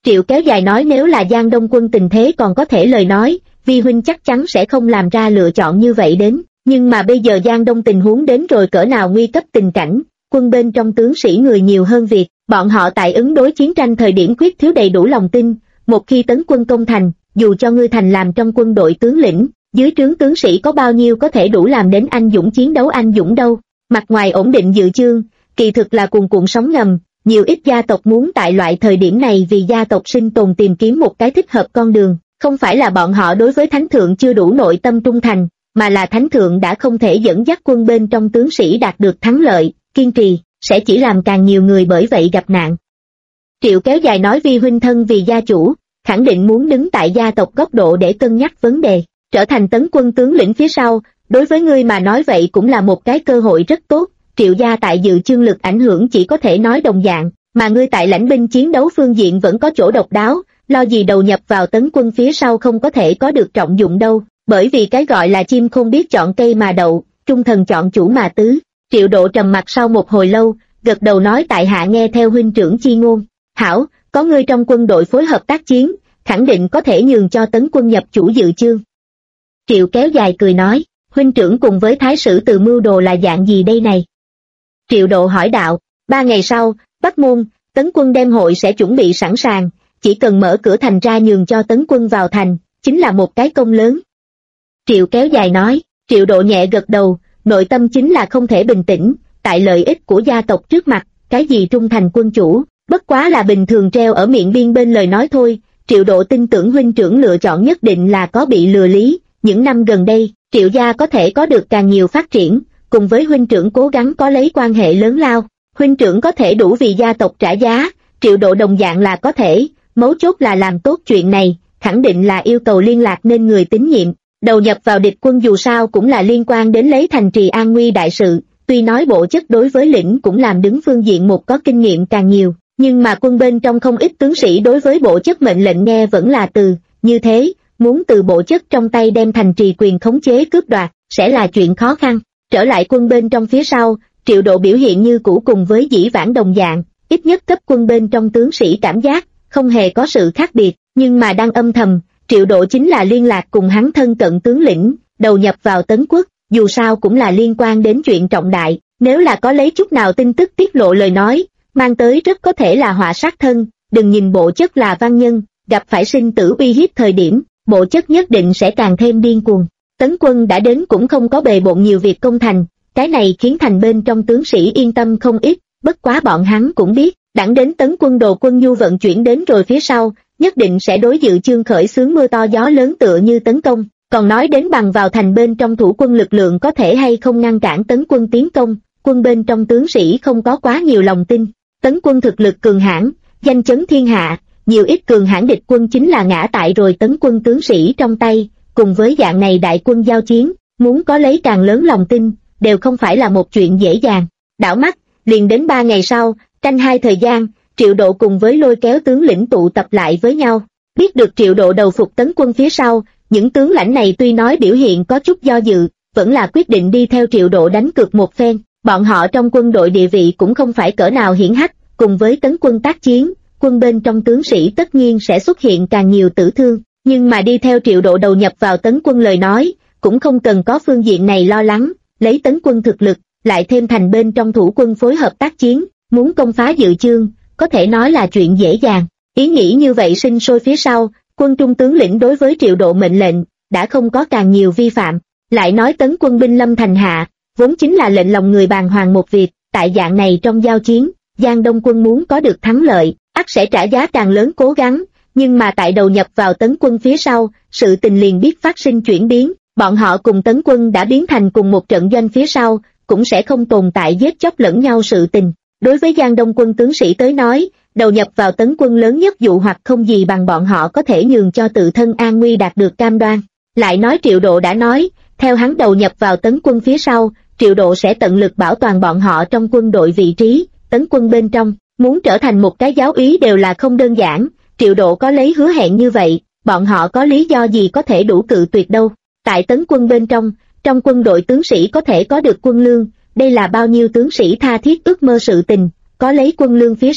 Triệu Kéo Dài nói nếu là Giang Đông quân tình thế còn có thể lời nói, vi huynh chắc chắn sẽ không làm ra lựa chọn như vậy đến, nhưng mà bây giờ Giang Đông tình huống đến rồi cỡ nào nguy cấp tình cảnh, quân bên trong tướng sĩ người nhiều hơn việc, bọn họ tại ứng đối chiến tranh thời điểm quyết thiếu đầy đủ lòng tin, một khi tấn quân công thành, dù cho ngươi thành làm trong quân đội tướng lĩnh, dưới trướng tướng sĩ có bao nhiêu có thể đủ làm đến anh dũng chiến đấu anh dũng đâu, mặt ngoài ổn định dự chương, kỳ thực là cuồn cuộn sóng ngầm, nhiều ít gia tộc muốn tại loại thời điểm này vì gia tộc sinh tồn tìm kiếm một cái thích hợp con đường, không phải là bọn họ đối với thánh thượng chưa đủ nội tâm trung thành, mà là thánh thượng đã không thể dẫn dắt quân bên trong tướng sĩ đạt được thắng lợi, kiên trì, sẽ chỉ làm càng nhiều người bởi vậy gặp nạn. Triệu Kéo Dài nói vi huynh thân vì gia chủ, khẳng định muốn đứng tại gia tộc góc độ để cân nhắc vấn đề, trở thành tấn quân tướng lĩnh phía sau, đối với ngươi mà nói vậy cũng là một cái cơ hội rất tốt, Triệu gia tại dự chương lực ảnh hưởng chỉ có thể nói đồng dạng, mà ngươi tại lãnh binh chiến đấu phương diện vẫn có chỗ độc đáo, lo gì đầu nhập vào tấn quân phía sau không có thể có được trọng dụng đâu, bởi vì cái gọi là chim không biết chọn cây mà đậu, trung thần chọn chủ mà tứ. Triệu Độ trầm mặt sau một hồi lâu, gật đầu nói tại hạ nghe theo huynh trưởng chi ngôn, hảo, có ngươi trong quân đội phối hợp tác chiến, khẳng định có thể nhường cho tấn quân nhập chủ dự chương. Triệu Kéo Dài cười nói, huynh trưởng cùng với thái sử từ mưu đồ là dạng gì đây này? Triệu Độ hỏi đạo, 3 ngày sau, Bắc Môn, tấn quân đem hội sẽ chuẩn bị sẵn sàng, chỉ cần mở cửa thành ra nhường cho tấn quân vào thành, chính là một cái công lớn. Triệu Kéo Dài nói, Triệu Độ nhẹ gật đầu, nội tâm chính là không thể bình tĩnh, tại lợi ích của gia tộc trước mặt, cái gì trung thành quân chủ, bất quá là bình thường treo ở miệng biên bên lời nói thôi. Triệu Độ tin tưởng huynh trưởng lựa chọn nhất định là có bị lừa lý, những năm gần đây, Triệu gia có thể có được càng nhiều phát triển, cùng với huynh trưởng cố gắng có lấy quan hệ lớn lao, huynh trưởng có thể đủ vì gia tộc trả giá, Triệu Độ đồng dạng là có thể, mấu chốt là làm tốt chuyện này, khẳng định là yêu cầu liên lạc nên người tín nhiệm, đầu nhập vào địch quân dù sao cũng là liên quan đến lấy thành trì an nguy đại sự, tuy nói bộ chất đối với lĩnh cũng làm đứng phương diện một có kinh nghiệm càng nhiều. Nhưng mà quân bên trong không ít tướng sĩ đối với bộ chất mệnh lệnh nghe vẫn là từ, như thế, muốn từ bộ chất trong tay đem thành trì quyền khống chế cướp đoạt, sẽ là chuyện khó khăn. Trở lại quân bên trong phía sau, Triệu Độ biểu hiện như cũ cùng với dĩ vãng đồng dạng, ít nhất cấp quân bên trong tướng sĩ cảm giác, không hề có sự khác biệt, nhưng mà đang âm thầm, Triệu Độ chính là liên lạc cùng hắn thân cận tướng lĩnh, đầu nhập vào tấn quốc, dù sao cũng là liên quan đến chuyện trọng đại, nếu là có lấy chút nào tin tức tiết lộ lời nói, mang tới rất có thể là họa sát thân, đừng nhìn bộ chất là văn nhân, gặp phải sinh tử uy hiếp thời điểm, bộ chất nhất định sẽ càng thêm điên cuồng. Tấn quân đã đến cũng không có bề bộn nhiều việc công thành, cái này khiến thành bên trong tướng sĩ yên tâm không ít, bất quá bọn hắn cũng biết, đẳng đến tấn quân đồ quân nhu vận chuyển đến rồi phía sau, nhất định sẽ đối dự chương khởi xướng mưa to gió lớn tựa như tấn công, còn nói đến bằng vào thành bên trong thủ quân lực lượng có thể hay không ngăn cản tấn quân tiến công, quân bên trong tướng sĩ không có quá nhiều lòng tin. Tấn quân thực lực cường hãn, danh chấn thiên hạ, nhiều ít cường hãn địch quân chính là ngã tại rồi tấn quân tướng sĩ trong tay, cùng với dạng này đại quân giao chiến, muốn có lấy càng lớn lòng tin, đều không phải là một chuyện dễ dàng. Đảo mắt, liền đến 3 ngày sau, tranh hai thời gian, Triệu Độ cùng với Lôi Kéo tướng lĩnh tụ tập lại với nhau. Biết được Triệu Độ đầu phục tấn quân phía sau, những tướng lãnh này tuy nói biểu hiện có chút do dự, vẫn là quyết định đi theo Triệu Độ đánh cược một phen. Bọn họ trong quân đội địa vị cũng không phải cỡ nào hiển hách, cùng với tấn quân tác chiến, quân bên trong tướng sĩ tất nhiên sẽ xuất hiện càng nhiều tử thương, nhưng mà đi theo Triệu Độ đầu nhập vào tấn quân lời nói, cũng không cần có phương diện này lo lắng, lấy tấn quân thực lực, lại thêm thành bên trong thủ quân phối hợp tác chiến, muốn công phá dự chương, có thể nói là chuyện dễ dàng. Ý nghĩ như vậy sinh sôi phía sau, quân trung tướng lĩnh đối với Triệu Độ mệnh lệnh, đã không có càng nhiều vi phạm, lại nói tấn quân binh lâm thành hạ, vốn chính là lệnh lòng người bàng hoàng một việc, tại dạng này trong giao chiến, Giang Đông quân muốn có được thắng lợi, ắt sẽ trả giá càng lớn cố gắng, nhưng mà tại đầu nhập vào tấn quân phía sau, sự tình liền biết phát sinh chuyển biến, bọn họ cùng tấn quân đã biến thành cùng một trận doanh phía sau, cũng sẽ không tồn tại giết chóc lẫn nhau sự tình. Đối với Giang Đông quân tướng sĩ tới nói, đầu nhập vào tấn quân lớn nhất dụ hoặc không gì bằng bọn họ có thể nhường cho tự thân an nguy đạt được cam đoan. Lại nói Triệu Độ đã nói, theo hắn đầu nhập vào tấn quân phía sau, Triệu Độ sẽ tận lực bảo toàn bọn họ trong quân đội vị trí, tấn quân bên trong, muốn trở thành một cái giáo úy đều là không đơn giản, Triệu Độ có lấy hứa hẹn như vậy, bọn họ có lý do gì có thể đủ cự tuyệt đâu. Tại tấn quân bên trong quân đội tướng sĩ có thể có được quân lương, đây là bao nhiêu tướng sĩ tha thiết ước mơ sự tình, có lấy quân lương phía sau,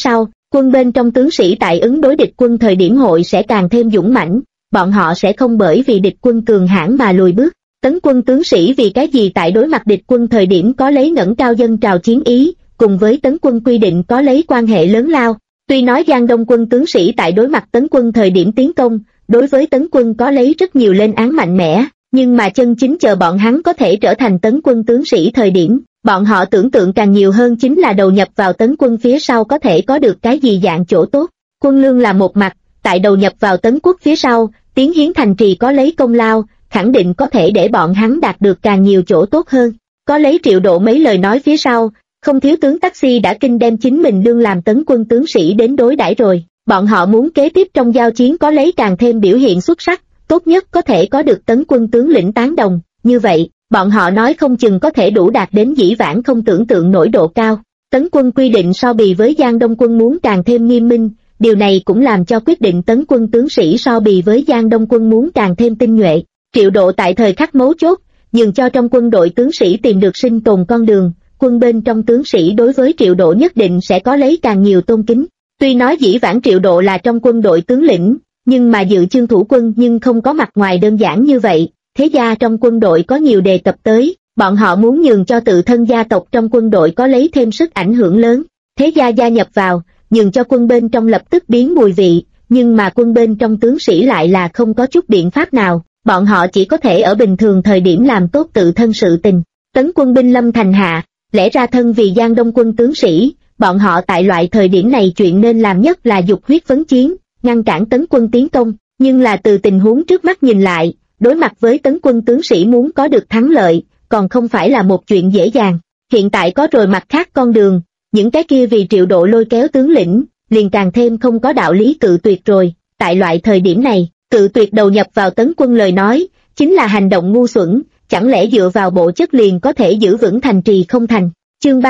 Quân bên trong tướng sĩ tại ứng đối địch quân thời điểm hội sẽ càng thêm dũng mãnh, bọn họ sẽ không bởi vì địch quân cường hãn mà lùi bước. Tấn quân tướng sĩ vì cái gì tại đối mặt địch quân thời điểm có lấy ngẩng cao dân trào chiến ý, cùng với tấn quân quy định có lấy quan hệ lớn lao. Tuy nói Giang Đông quân tướng sĩ tại đối mặt tấn quân thời điểm tiến công, đối với tấn quân có lấy rất nhiều lên án mạnh mẽ, nhưng mà chân chính chờ bọn hắn có thể trở thành tấn quân tướng sĩ thời điểm, bọn họ tưởng tượng càng nhiều hơn chính là đầu nhập vào tấn quân phía sau có thể có được cái gì dạng chỗ tốt. Quân lương là một mặt, tại đầu nhập vào tấn quốc phía sau, tiến hiến thành trì có lấy công lao, khẳng định có thể để bọn hắn đạt được càng nhiều chỗ tốt hơn. Có lấy Triệu Độ mấy lời nói phía sau, không thiếu tướng taxi đã kinh đem chính mình đương làm tấn quân tướng sĩ đến đối đãi rồi. Bọn họ muốn kế tiếp trong giao chiến có lấy càng thêm biểu hiện xuất sắc, tốt nhất có thể có được tấn quân tướng lĩnh tán đồng. Như vậy, bọn họ nói không chừng có thể đủ đạt đến dĩ vãng không tưởng tượng nổi độ cao. Tấn quân quy định so bì với Giang Đông quân muốn càng thêm nghiêm minh, điều này cũng làm cho quyết định tấn quân tướng sĩ so bì với Giang Đông quân muốn càng thêm tinh nhuệ. Triệu Độ tại thời khắc mấu chốt, nhường cho trong quân đội tướng sĩ tìm được sinh tồn con đường, quân bên trong tướng sĩ đối với Triệu Độ nhất định sẽ có lấy càng nhiều tôn kính. Tuy nói dĩ vãng Triệu Độ là trong quân đội tướng lĩnh, nhưng mà dự chương thủ quân nhưng không có mặt ngoài đơn giản như vậy, thế gia trong quân đội có nhiều đề cập tới, bọn họ muốn nhường cho tự thân gia tộc trong quân đội có lấy thêm sức ảnh hưởng lớn, thế gia gia nhập vào, nhường cho quân bên trong lập tức biến mùi vị, nhưng mà quân bên trong tướng sĩ lại là không có chút biện pháp nào, bọn họ chỉ có thể ở bình thường thời điểm làm tốt tự thân sự tình. Tấn quân binh lâm thành hạ, lẽ ra thân vì Giang Đông quân tướng sĩ, bọn họ tại loại thời điểm này chuyện nên làm nhất là dục huyết vấn chiến, ngăn cản tấn quân tiến công, nhưng là từ tình huống trước mắt nhìn lại, đối mặt với tấn quân tướng sĩ muốn có được thắng lợi, còn không phải là một chuyện dễ dàng. Hiện tại có rồi mặt khác con đường, những cái kia vì Triệu Độ lôi kéo tướng lĩnh, liền càng thêm không có đạo lý cự tuyệt rồi. Tại loại thời điểm này, cự tuyệt đầu nhập vào tấn quân lời nói, chính là hành động ngu xuẩn, chẳng lẽ dựa vào bộ chất liền có thể giữ vững thành trì không thành. Chương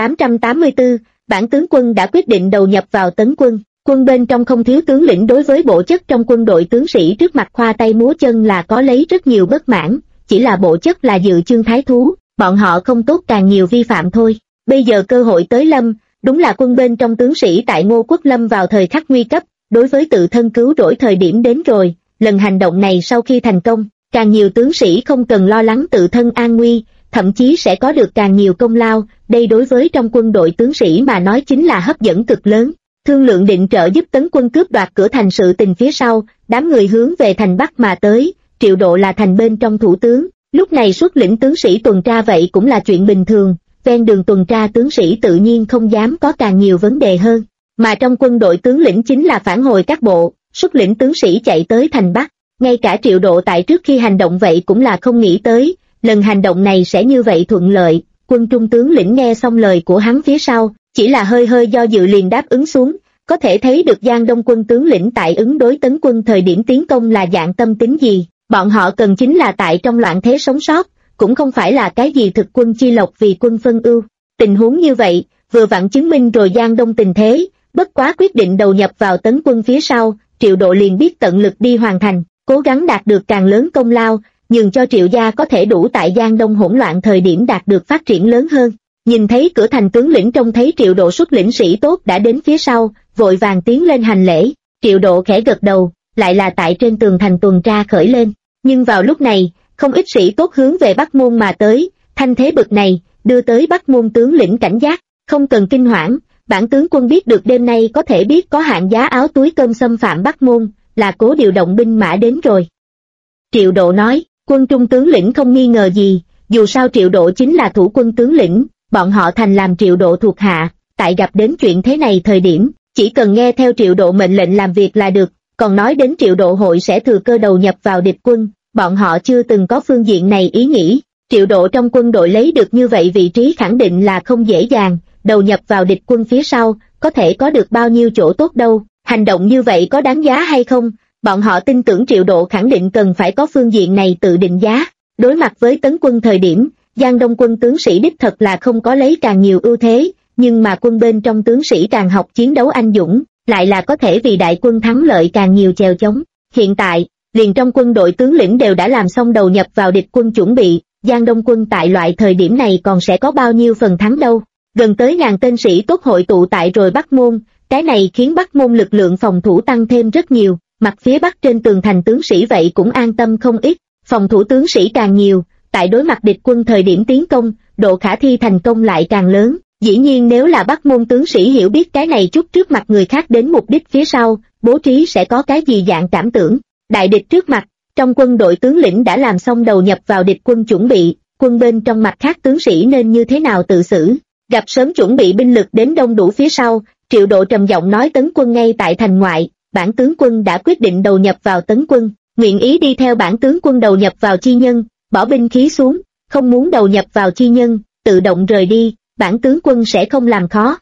3884, bản tướng quân đã quyết định đầu nhập vào tấn quân. Quân bên trong không thiếu tướng lĩnh đối với bộ chất trong quân đội tướng sĩ trước mặt khoa tay múa chân là có lấy rất nhiều bất mãn, chỉ là bộ chất là dự chương thái thú, bọn họ không tốt càng nhiều vi phạm thôi. Bây giờ cơ hội tới lâm, đúng là quân bên trong tướng sĩ tại Ngô Quốc lâm vào thời khắc nguy cấp, đối với tự thân cứu rỗi thời điểm đến rồi. Lần hành động này sau khi thành công, càng nhiều tướng sĩ không cần lo lắng tự thân an nguy, thậm chí sẽ có được càng nhiều công lao, đây đối với trong quân đội tướng sĩ mà nói chính là hấp dẫn cực lớn. Thương lượng định trợ giúp tấn quân cướp đoạt cửa thành sự tình phía sau, đám người hướng về thành Bắc mà tới, Triệu Độ là thành bên trong thủ tướng, lúc này xuất lĩnh tướng sĩ tuần tra vậy cũng là chuyện bình thường, ven đường tuần tra tướng sĩ tự nhiên không dám có càng nhiều vấn đề hơn, mà trong quân đội tướng lĩnh chính là phản hồi các bộ, xuất lĩnh tướng sĩ chạy tới thành Bắc, ngay cả Triệu Độ tại trước khi hành động vậy cũng là không nghĩ tới, lần hành động này sẽ như vậy thuận lợi. Quân trung tướng lĩnh nghe xong lời của hắn phía sau, chỉ là hơi hơi do dự liền đáp ứng xuống, có thể thấy được Giang Đông quân tướng lĩnh tại ứng đối tấn quân thời điểm tiến công là dạng tâm tính gì, bọn họ cần chính là tại trong loạn thế sống sót, cũng không phải là cái gì thực quân chi lộc vì quân phân ưu. Tình huống như vậy, vừa vặn chứng minh rồi Giang Đông tình thế, bất quá quyết định đầu nhập vào tấn quân phía sau, Triệu Độ liền biết tận lực đi hoàn thành, cố gắng đạt được càng lớn công lao, nhường cho Triệu gia có thể đủ tại Giang Đông hỗn loạn thời điểm đạt được phát triển lớn hơn. Nhìn thấy cửa thành tướng lĩnh trông thấy Triệu Độ xuất lĩnh sĩ tốt đã đến phía sau, vội vàng tiến lên hành lễ, Triệu Độ khẽ gật đầu, lại là tại trên tường thành tuần tra khởi lên. Nhưng vào lúc này, không ít sĩ tốt hướng về Bắc Môn mà tới, thanh thế bực này, đưa tới Bắc Môn tướng lĩnh cảnh giác, không cần kinh hoảng, bản tướng quân biết được đêm nay có thể biết có hạng giá áo túi cơm xâm phạm Bắc Môn, là cố điều động binh mã đến rồi. Triệu Độ nói, quân trung tướng lĩnh không nghi ngờ gì, dù sao Triệu Độ chính là thủ quân tướng lĩnh, bọn họ thành làm Triệu Độ thuộc hạ, tại gặp đến chuyện thế này thời điểm, chỉ cần nghe theo Triệu Độ mệnh lệnh làm việc là được, còn nói đến Triệu Độ hội sẽ thừa cơ đầu nhập vào địch quân, bọn họ chưa từng có phương diện này ý nghĩ. Triệu Độ trong quân đội lấy được như vậy vị trí khẳng định là không dễ dàng, đầu nhập vào địch quân phía sau, có thể có được bao nhiêu chỗ tốt đâu, hành động như vậy có đáng giá hay không, bọn họ tin tưởng Triệu Độ khẳng định cần phải có phương diện này tự định giá. Đối mặt với tấn quân thời điểm, Giang Đông quân tướng sĩ đích thật là không có lấy càng nhiều ưu thế, nhưng mà quân bên trong tướng sĩ càng học chiến đấu anh dũng, lại là có thể vì đại quân thắng lợi càng nhiều chèo chống. Hiện tại, liền trong quân đội tướng lĩnh đều đã làm xong đầu nhập vào địch quân chuẩn bị, Giang Đông quân tại loại thời điểm này còn sẽ có bao nhiêu phần thắng đâu. Gần tới 1000 tên sĩ tốt hội tụ tại rồi Bắc Môn, Cái này khiến Bắc Môn lực lượng phòng thủ tăng thêm rất nhiều, mặt phía bắc trên tường thành tướng sĩ vậy cũng an tâm không ít, phòng thủ tướng sĩ càng nhiều, tại đối mặt địch quân thời điểm tiến công, độ khả thi thành công lại càng lớn. Dĩ nhiên nếu là Bắc Môn tướng sĩ hiểu biết cái này chút trước mặt người khác đến mục đích phía sau, bố trí sẽ có cái gì dạng cảm tưởng. Đại địch trước mặt, trong quân đội tướng lĩnh đã làm xong đầu nhập vào địch quân chuẩn bị, quân bên trong mặt khác tướng sĩ nên như thế nào tự xử. Gặp sớm chuẩn bị binh lực đến đông đủ phía sau, Triệu Độ trầm giọng nói tấn quân ngay tại thành ngoại, bản tướng quân đã quyết định đầu nhập vào tấn quân, nguyện ý đi theo bản tướng quân đầu nhập vào chi nhân, bỏ binh khí xuống, không muốn đầu nhập vào chi nhân, tự động rời đi, bản tướng quân sẽ không làm khó.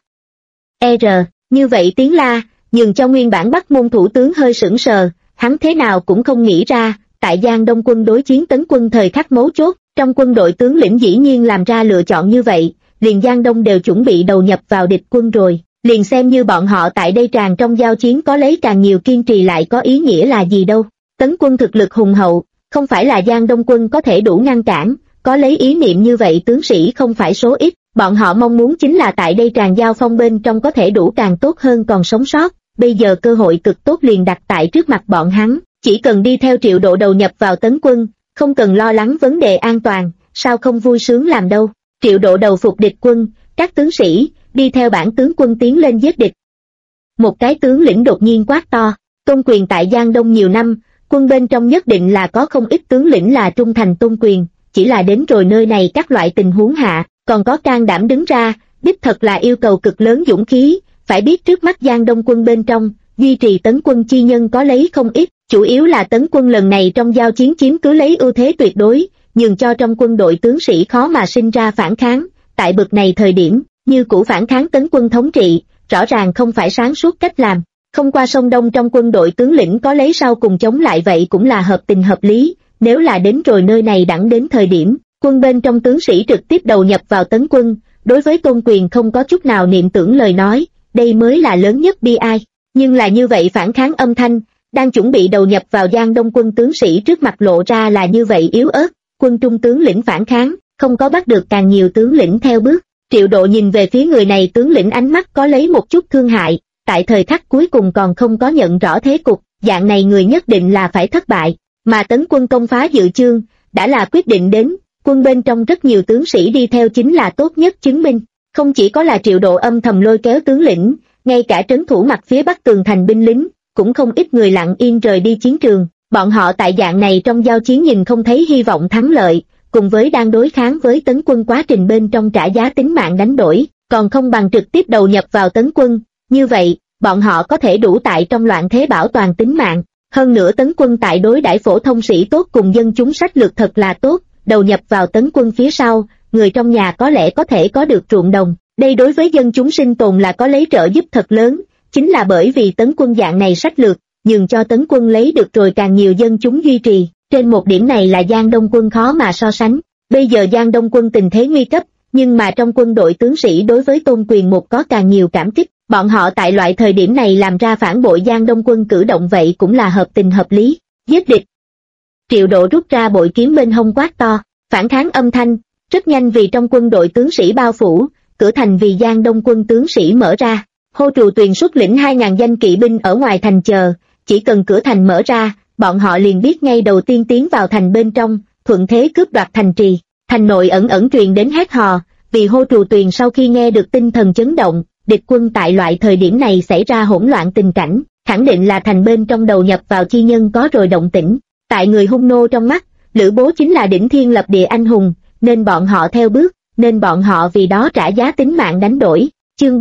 Như vậy tiếng la, nhường cho nguyên bản Bắc Môn thủ tướng hơi sững sờ, hắn thế nào cũng không nghĩ ra, tại Giang Đông quân đối chiến tấn quân thời khắc mấu chốt, trong quân đội tướng lĩnh dĩ nhiên làm ra lựa chọn như vậy, liền Giang Đông đều chuẩn bị đầu nhập vào địch quân rồi, liền xem như bọn họ tại đây tràn trong giao chiến có lấy càng nhiều kiên trì lại có ý nghĩa là gì đâu. Tấn quân thực lực hùng hậu, không phải là Giang Đông quân có thể đủ ngăn cản, có lấy ý niệm như vậy tướng sĩ không phải số ít, bọn họ mong muốn chính là tại đây tràn giao phong bên trong có thể đủ càng tốt hơn còn sống sót, bây giờ cơ hội cực tốt liền đặt tại trước mặt bọn hắn, chỉ cần đi theo Triệu Độ đầu nhập vào tấn quân, không cần lo lắng vấn đề an toàn, sao không vui sướng làm đâu. Triệu Độ đầu phục địch quân, các tướng sĩ, đi theo bản tướng quân tiến lên giết địch. Một cái tướng lĩnh đột nhiên quát to, Tôn Quyền tại Giang Đông nhiều năm, quân bên trong nhất định là có không ít tướng lĩnh là trung thành Tôn Quyền, chỉ là đến rồi nơi này các loại tình huống hạ, còn có can đảm đứng ra, đích thật là yêu cầu cực lớn dũng khí, phải biết trước mắt Giang Đông quân bên trong, duy trì tấn quân chi nhân có lấy không ít, chủ yếu là tấn quân lần này trong giao chiến chiếm cứ lấy ưu thế tuyệt đối, nhường cho trong quân đội tướng sĩ khó mà sinh ra phản kháng, tại bực này thời điểm, như cũ phản kháng tấn quân thống trị, rõ ràng không phải sáng suốt cách làm. Không qua sông Đông trong quân đội tướng lĩnh có lấy sau cùng chống lại vậy cũng là hợp tình hợp lý, nếu là đến rồi nơi này đẳng đến thời điểm, quân bên trong tướng sĩ trực tiếp đầu nhập vào tấn quân, đối với Tôn Quyền không có chút nào niệm tưởng lời nói, đây mới là lớn nhất bi ai. Nhưng là như vậy phản kháng âm thanh, đang chuẩn bị đầu nhập vào Giang Đông quân tướng sĩ trước mặt lộ ra là như vậy yếu ớt, quân trung tướng lĩnh phản kháng, không có bắt được càng nhiều tướng lĩnh theo bước. Triệu Độ nhìn về phía người này tướng lĩnh ánh mắt có lấy một chút thương hại, tại thời khắc cuối cùng còn không có nhận rõ thế cục, dạng này người nhất định là phải thất bại, mà tấn quân công phá Dự Chương, đã là quyết định đến, quân bên trong rất nhiều tướng sĩ đi theo chính là tốt nhất chứng minh, không chỉ có là Triệu Độ âm thầm lôi kéo tướng lĩnh, ngay cả trấn thủ mặt phía bắc tường thành binh lính, cũng không ít người lặng yên rời đi chiến trường, bọn họ tại dạng này trong giao chiến nhìn không thấy hy vọng thắng lợi, cùng với đang đối kháng với tấn quân quá trình bên trong trả giá tính mạng đánh đổi, còn không bằng trực tiếp đầu nhập vào tấn quân, như vậy, bọn họ có thể đủ tại trong loạn thế bảo toàn tính mạng, hơn nữa tấn quân tại đối đãi phổ thông sĩ tốt cùng dân chúng sách lược thật là tốt, đầu nhập vào tấn quân phía sau, người trong nhà có lẽ có thể có được ruộng đồng, đây đối với dân chúng sinh tồn là có lấy trợ giúp thật lớn, chính là bởi vì tấn quân dạng này sách lược, nhường cho tấn quân lấy được rồi càng nhiều dân chúng duy trì, trên một điểm này là Giang Đông quân khó mà so sánh, bây giờ Giang Đông quân tình thế nguy cấp, nhưng mà trong quân đội tướng sĩ đối với Tôn Quyền một có càng nhiều cảm kích, bọn họ tại loại thời điểm này làm ra phản bội Giang Đông quân cử động vậy cũng là hợp tình hợp lý, giết địch. Triệu Độ rút ra bội kiếm bên hông quát to, phản kháng âm thanh, rất nhanh vì trong quân đội tướng sĩ bao phủ, cửa thành vì Giang Đông quân tướng sĩ mở ra, Hô Trù Tuyền xuất lĩnh 2.000 danh kỵ binh ở ngoài thành chờ, chỉ cần cửa thành mở ra, bọn họ liền biết ngay đầu tiên tiến vào thành bên trong, thuận thế cướp đoạt thành trì. Thành nội ẩn ẩn truyền đến hét hò, vì Hô Trù Tuyền sau khi nghe được tinh thần chấn động, địch quân tại loại thời điểm này xảy ra hỗn loạn tình cảnh, khẳng định là thành bên trong đầu nhập vào chi nhân có rồi động tĩnh. Tại người Hung nô trong mắt, Lữ Bố chính là đỉnh thiên lập địa anh hùng, nên bọn họ theo bước, nên bọn họ vì đó trả giá tính mạng đánh đổi. Chương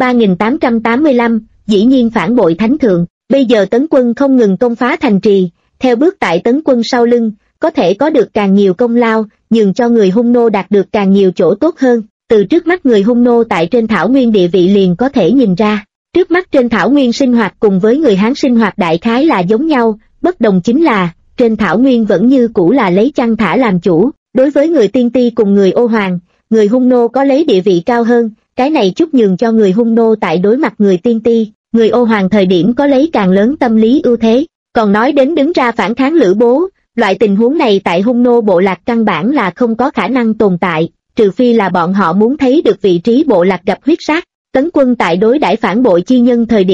3885, dĩ nhiên phản bội thánh thượng, bây giờ tấn quân không ngừng công phá thành trì, theo bước tại tấn quân sau lưng, có thể có được càng nhiều công lao, nhường cho người Hung nô đạt được càng nhiều chỗ tốt hơn. Từ trước mắt người Hung nô tại trên thảo nguyên địa vị liền có thể nhìn ra, trước mắt trên thảo nguyên sinh hoạt cùng với người Hán sinh hoạt đại khái là giống nhau, bất đồng chính là, trên thảo nguyên vẫn như cũ là lấy chăn thả làm chủ, đối với người Tiên Ti cùng người Ô Hoàng, người Hung nô có lấy địa vị cao hơn, cái này chút nhường cho người Hung nô tại đối mặt người Tiên Ti, người Ô Hoàng thời điểm có lấy càng lớn tâm lý ưu thế, còn nói đến đứng ra phản kháng Lữ Bố, loại tình huống này tại Hung nô bộ lạc căn bản là không có khả năng tồn tại, trừ phi là bọn họ muốn thấy được vị trí bộ lạc gặp huyết sát. Tấn quân tại đối đãi phản bội chi nhân thời điểm,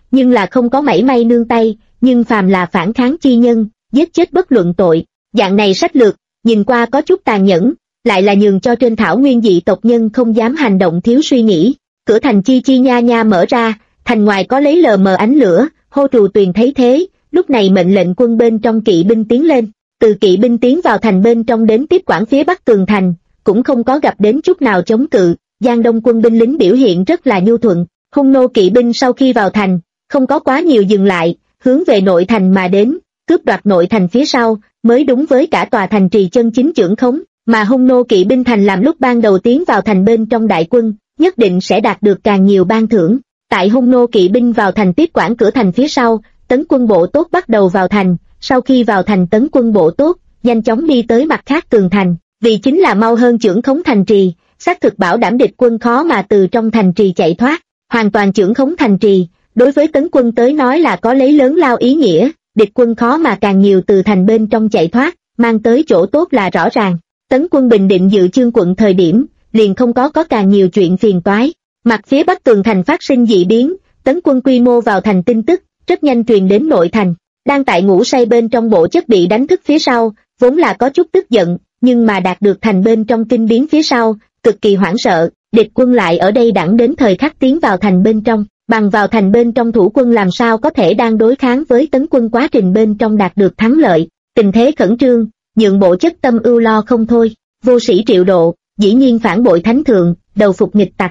nhưng là không có mảy may nương tay, nhưng phàm là phản kháng chi nhân, giết chết bất luận tội. Dạng này sách lược, nhìn qua có chút tàn nhẫn, lại là nhường cho trên thảo nguyên dị tộc nhân không dám hành động thiếu suy nghĩ. Cửa thành chi chi nha nha mở ra, thành ngoài có lấy lờ mờ ánh lửa, Hô Trù Tuyền thấy thế, lúc này mệnh lệnh quân bên trong kỵ binh tiến lên. Từ kỵ binh tiến vào thành bên trong đến tiếp quản phía bắc tường thành, cũng không có gặp đến chút nào chống cự. Giang Đông quân binh lính biểu hiện rất là nhu thuận. Hung nô kỵ binh sau khi vào thành, không có quá nhiều dừng lại, hướng về nội thành mà đến, cướp đoạt nội thành phía sau, mới đúng với cả tòa thành trì chân chính chưởng khống. Mà hung nô kỵ binh thành làm lúc ban đầu tiến vào thành bên trong đại quân, nhất định sẽ đạt được càng nhiều ban thưởng. Tại hung nô kỵ binh vào thành tiếp quản cửa thành phía sau, tấn quân bộ tốt bắt đầu vào thành. Sau khi vào thành, tấn quân bộ tốt nhanh chóng đi tới mặt khác tường thành, vì chính là mau hơn chưởng khống thành trì, xác thực bảo đảm địch quân khó mà từ trong thành trì chạy thoát. Hoàn toàn chưởng khống thành trì, đối với tấn quân tới nói là có lấy lớn lao ý nghĩa, địch quân khó mà càng nhiều từ thành bên trong chạy thoát, mang tới chỗ tốt là rõ ràng. Tấn quân bình định Dự Chương quận thời điểm, liền không có càng nhiều chuyện phiền toái. Mặt phía bắc tường thành phát sinh dị biến, tấn quân quy mô vào thành tin tức, rất nhanh truyền đến nội thành. Đang tại ngủ say bên trong bộ chất bị đánh thức phía sau, vốn là có chút tức giận, nhưng mà đạt được thành bên trong kinh biến phía sau, cực kỳ hoảng sợ, địch quân lại ở đây đẳng đến thời khắc tiến vào thành bên trong, bằng vào thành bên trong thủ quân làm sao có thể đang đối kháng với tấn quân quá trình bên trong đạt được thắng lợi. Tình thế khẩn trương, nhượng bộ chất tâm ưu lo không thôi. Vô sĩ Triệu Độ, dĩ nhiên phản bội thánh thượng, đầu phục nghịch tặc.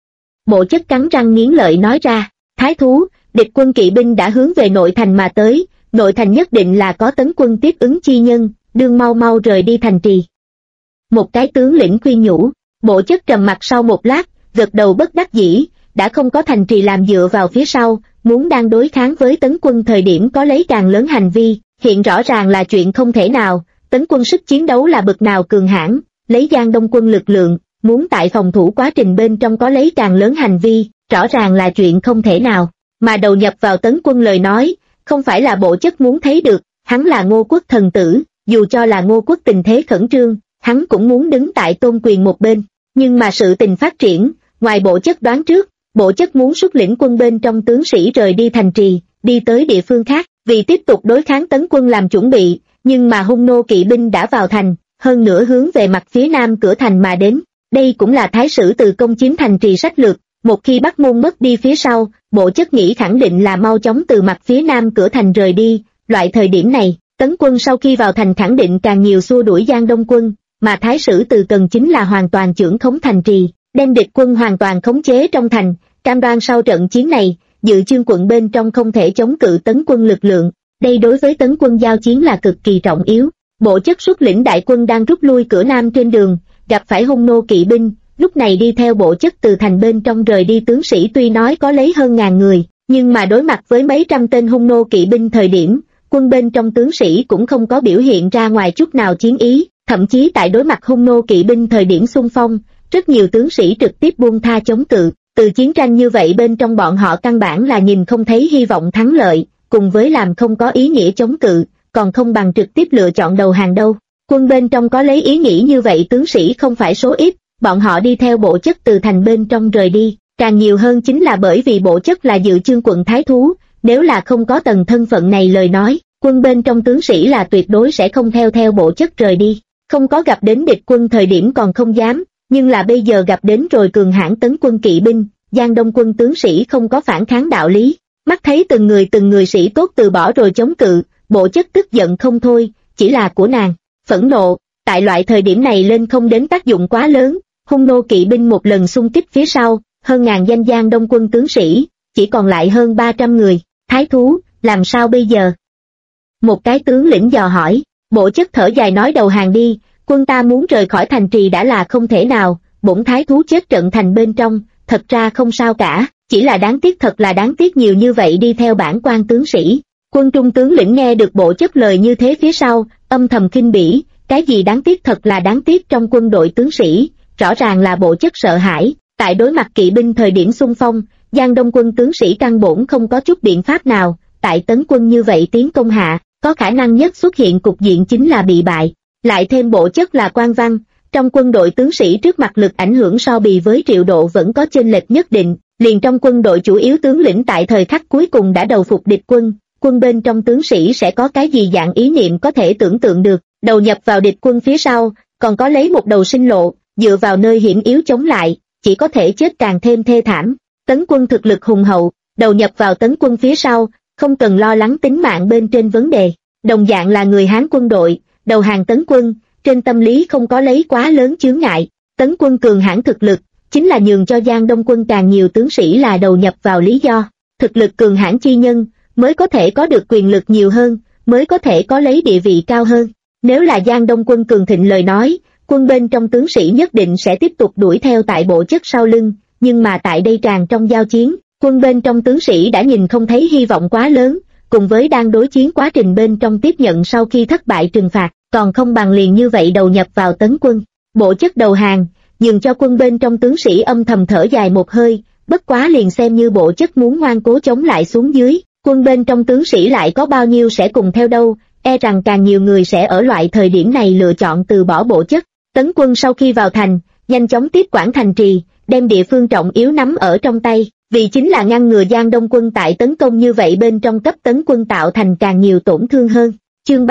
Bộ chất cắn răng nghiến lợi nói ra, thái thú, địch quân kỵ binh đã hướng về nội thành mà tới, nội thành nhất định là có tấn quân tiếp ứng chi nhân, đương mau mau rời đi thành trì. Một cái tướng lĩnh khuyên nhủ, bộ chất trầm mặt sau một lát, gật đầu bất đắc dĩ, đã không có thành trì làm dựa vào phía sau, muốn đang đối kháng với tấn quân thời điểm có lấy càng lớn hành vi, hiện rõ ràng là chuyện không thể nào. Tấn quân sức chiến đấu là bậc nào cường hãn, lấy Giang Đông quân lực lượng, muốn tại phòng thủ quá trình bên trong có lấy càng lớn hành vi, rõ ràng là chuyện không thể nào. Mà đầu nhập vào tấn quân lời nói, không phải là bộ chất muốn thấy được, hắn là Ngô Quốc thần tử, dù cho là Ngô Quốc tình thế khẩn trương, hắn cũng muốn đứng tại tôn quyền một bên. Nhưng mà sự tình phát triển, ngoài bộ chất đoán trước, bộ chất muốn xuất lĩnh quân bên trong tướng sĩ rời đi thành trì, đi tới địa phương khác, vì tiếp tục đối kháng tấn quân làm chuẩn bị. Nhưng mà hung nô kỵ binh đã vào thành, hơn nữa hướng về mặt phía nam cửa thành mà đến. Đây cũng là thái sử từ công chiếm thành trì sách lược, một khi Bắc Môn mất đi phía sau, bộ chất nghĩ khẳng định là mau chóng từ mặt phía nam cửa thành rời đi. Loại thời điểm này, tấn quân sau khi vào thành khẳng định càng nhiều xua đuổi Giang Đông quân, mà thái sử từ cần chính là hoàn toàn chưởng khống thành trì, đem địch quân hoàn toàn khống chế trong thành, cam đoan sau trận chiến này, Dự Chương quận bên trong không thể chống cự tấn quân lực lượng. Đây đối với tấn quân giao chiến là cực kỳ trọng yếu. Bộ chất xuất lĩnh đại quân đang rút lui cửa nam trên đường, gặp phải hung nô kỵ binh, lúc này đi theo bộ chất từ thành bên trong rời đi tướng sĩ tuy nói có lấy hơn ngàn người, nhưng mà đối mặt với mấy trăm tên hung nô kỵ binh thời điểm, quân bên trong tướng sĩ cũng không có biểu hiện ra ngoài chút nào chiến ý, thậm chí tại đối mặt hung nô kỵ binh thời điểm xung phong, rất nhiều tướng sĩ trực tiếp buông tha chống cự. Từ chiến tranh như vậy bên trong bọn họ căn bản là nhìn không thấy hy vọng thắng lợi, cùng với làm không có ý nghĩa chống cự, còn không bằng trực tiếp lựa chọn đầu hàng đâu. Quân bên trong có lấy ý nghĩ như vậy tướng sĩ không phải số ít, bọn họ đi theo bộ chất từ thành bên trong rời đi, càng nhiều hơn chính là bởi vì bộ chất là Dự Chương quận thái thú, nếu là không có tầng thân phận này lời nói, quân bên trong tướng sĩ là tuyệt đối sẽ không theo bộ chất rời đi. Không có gặp đến địch quân thời điểm còn không dám, nhưng là bây giờ gặp đến rồi cường hãn tấn quân kỵ binh, Giang Đông quân tướng sĩ không có phản kháng đạo lý. Mắt thấy từng người sĩ tốt từ bỏ rồi chống cự, bộ chất tức giận không thôi, chỉ là của nàng, phẫn nộ, tại loại thời điểm này lên không đến tác dụng quá lớn, hung nô kỵ binh một lần xung kích phía sau, hơn ngàn danh Giang Đông quân tướng sĩ, chỉ còn lại hơn 300 người, thái thú, làm sao bây giờ? Một cái tướng lĩnh dò hỏi, bộ chất thở dài nói đầu hàng đi, quân ta muốn rời khỏi thành trì đã là không thể nào, bổn thái thú chết trận thành bên trong, thật ra không sao cả. Chỉ là đáng tiếc, thật là đáng tiếc nhiều như vậy đi theo bản quan tướng sĩ. Quân trung tướng lĩnh nghe được bộ chất lời như thế phía sau, âm thầm khinh bỉ, cái gì đáng tiếc, thật là đáng tiếc trong quân đội tướng sĩ, rõ ràng là bộ chất sợ hãi, tại đối mặt kỵ binh thời điểm xung phong, Giang Đông quân tướng sĩ căn bổn không có chút biện pháp nào, tại tấn quân như vậy tiến công hạ, có khả năng nhất xuất hiện cục diện chính là bị bại, lại thêm bộ chất là quan văn. Trong quân đội tướng sĩ trước mặt lực ảnh hưởng so bì với Triệu Độ vẫn có chênh lệch nhất định, liền trong quân đội chủ yếu tướng lĩnh tại thời khắc cuối cùng đã đầu phục địch quân, quân bên trong tướng sĩ sẽ có cái gì dạng ý niệm có thể tưởng tượng được, đầu nhập vào địch quân phía sau, còn có lấy một đầu sinh lộ, dựa vào nơi hiểm yếu chống lại, chỉ có thể chết càng thêm thê thảm. Tấn quân thực lực hùng hậu, đầu nhập vào tấn quân phía sau, không cần lo lắng tính mạng bên trên vấn đề. Đồng dạng là người Hán quân đội, đầu hàng tấn quân, trên tâm lý không có lấy quá lớn chướng ngại. Tấn quân cường hãn thực lực, chính là nhường cho Giang Đông quân càng nhiều tướng sĩ là đầu nhập vào lý do. Thực lực cường hãn chi nhân, mới có thể có được quyền lực nhiều hơn, mới có thể có lấy địa vị cao hơn. Nếu là Giang Đông quân cường thịnh lời nói, quân bên trong tướng sĩ nhất định sẽ tiếp tục đuổi theo tại bộ chất sau lưng, nhưng mà tại đây tràn trong giao chiến, quân bên trong tướng sĩ đã nhìn không thấy hy vọng quá lớn, cùng với đang đối chiến quá trình bên trong tiếp nhận sau khi thất bại trừng phạt, còn không bằng liền như vậy đầu nhập vào tấn quân. Bộ chất đầu hàng, nhường cho quân bên trong tướng sĩ âm thầm thở dài một hơi, bất quá liền xem như bộ chất muốn ngoan cố chống lại xuống dưới, quân bên trong tướng sĩ lại có bao nhiêu sẽ cùng theo đâu, e rằng càng nhiều người sẽ ở loại thời điểm này lựa chọn từ bỏ bộ chất. Tấn quân sau khi vào thành, nhanh chóng tiếp quản thành trì, đem địa phương trọng yếu nắm ở trong tay, vì chính là ngăn ngừa Giang Đông quân tại tấn công như vậy bên trong cấp tấn quân tạo thành càng nhiều tổn thương hơn. Chương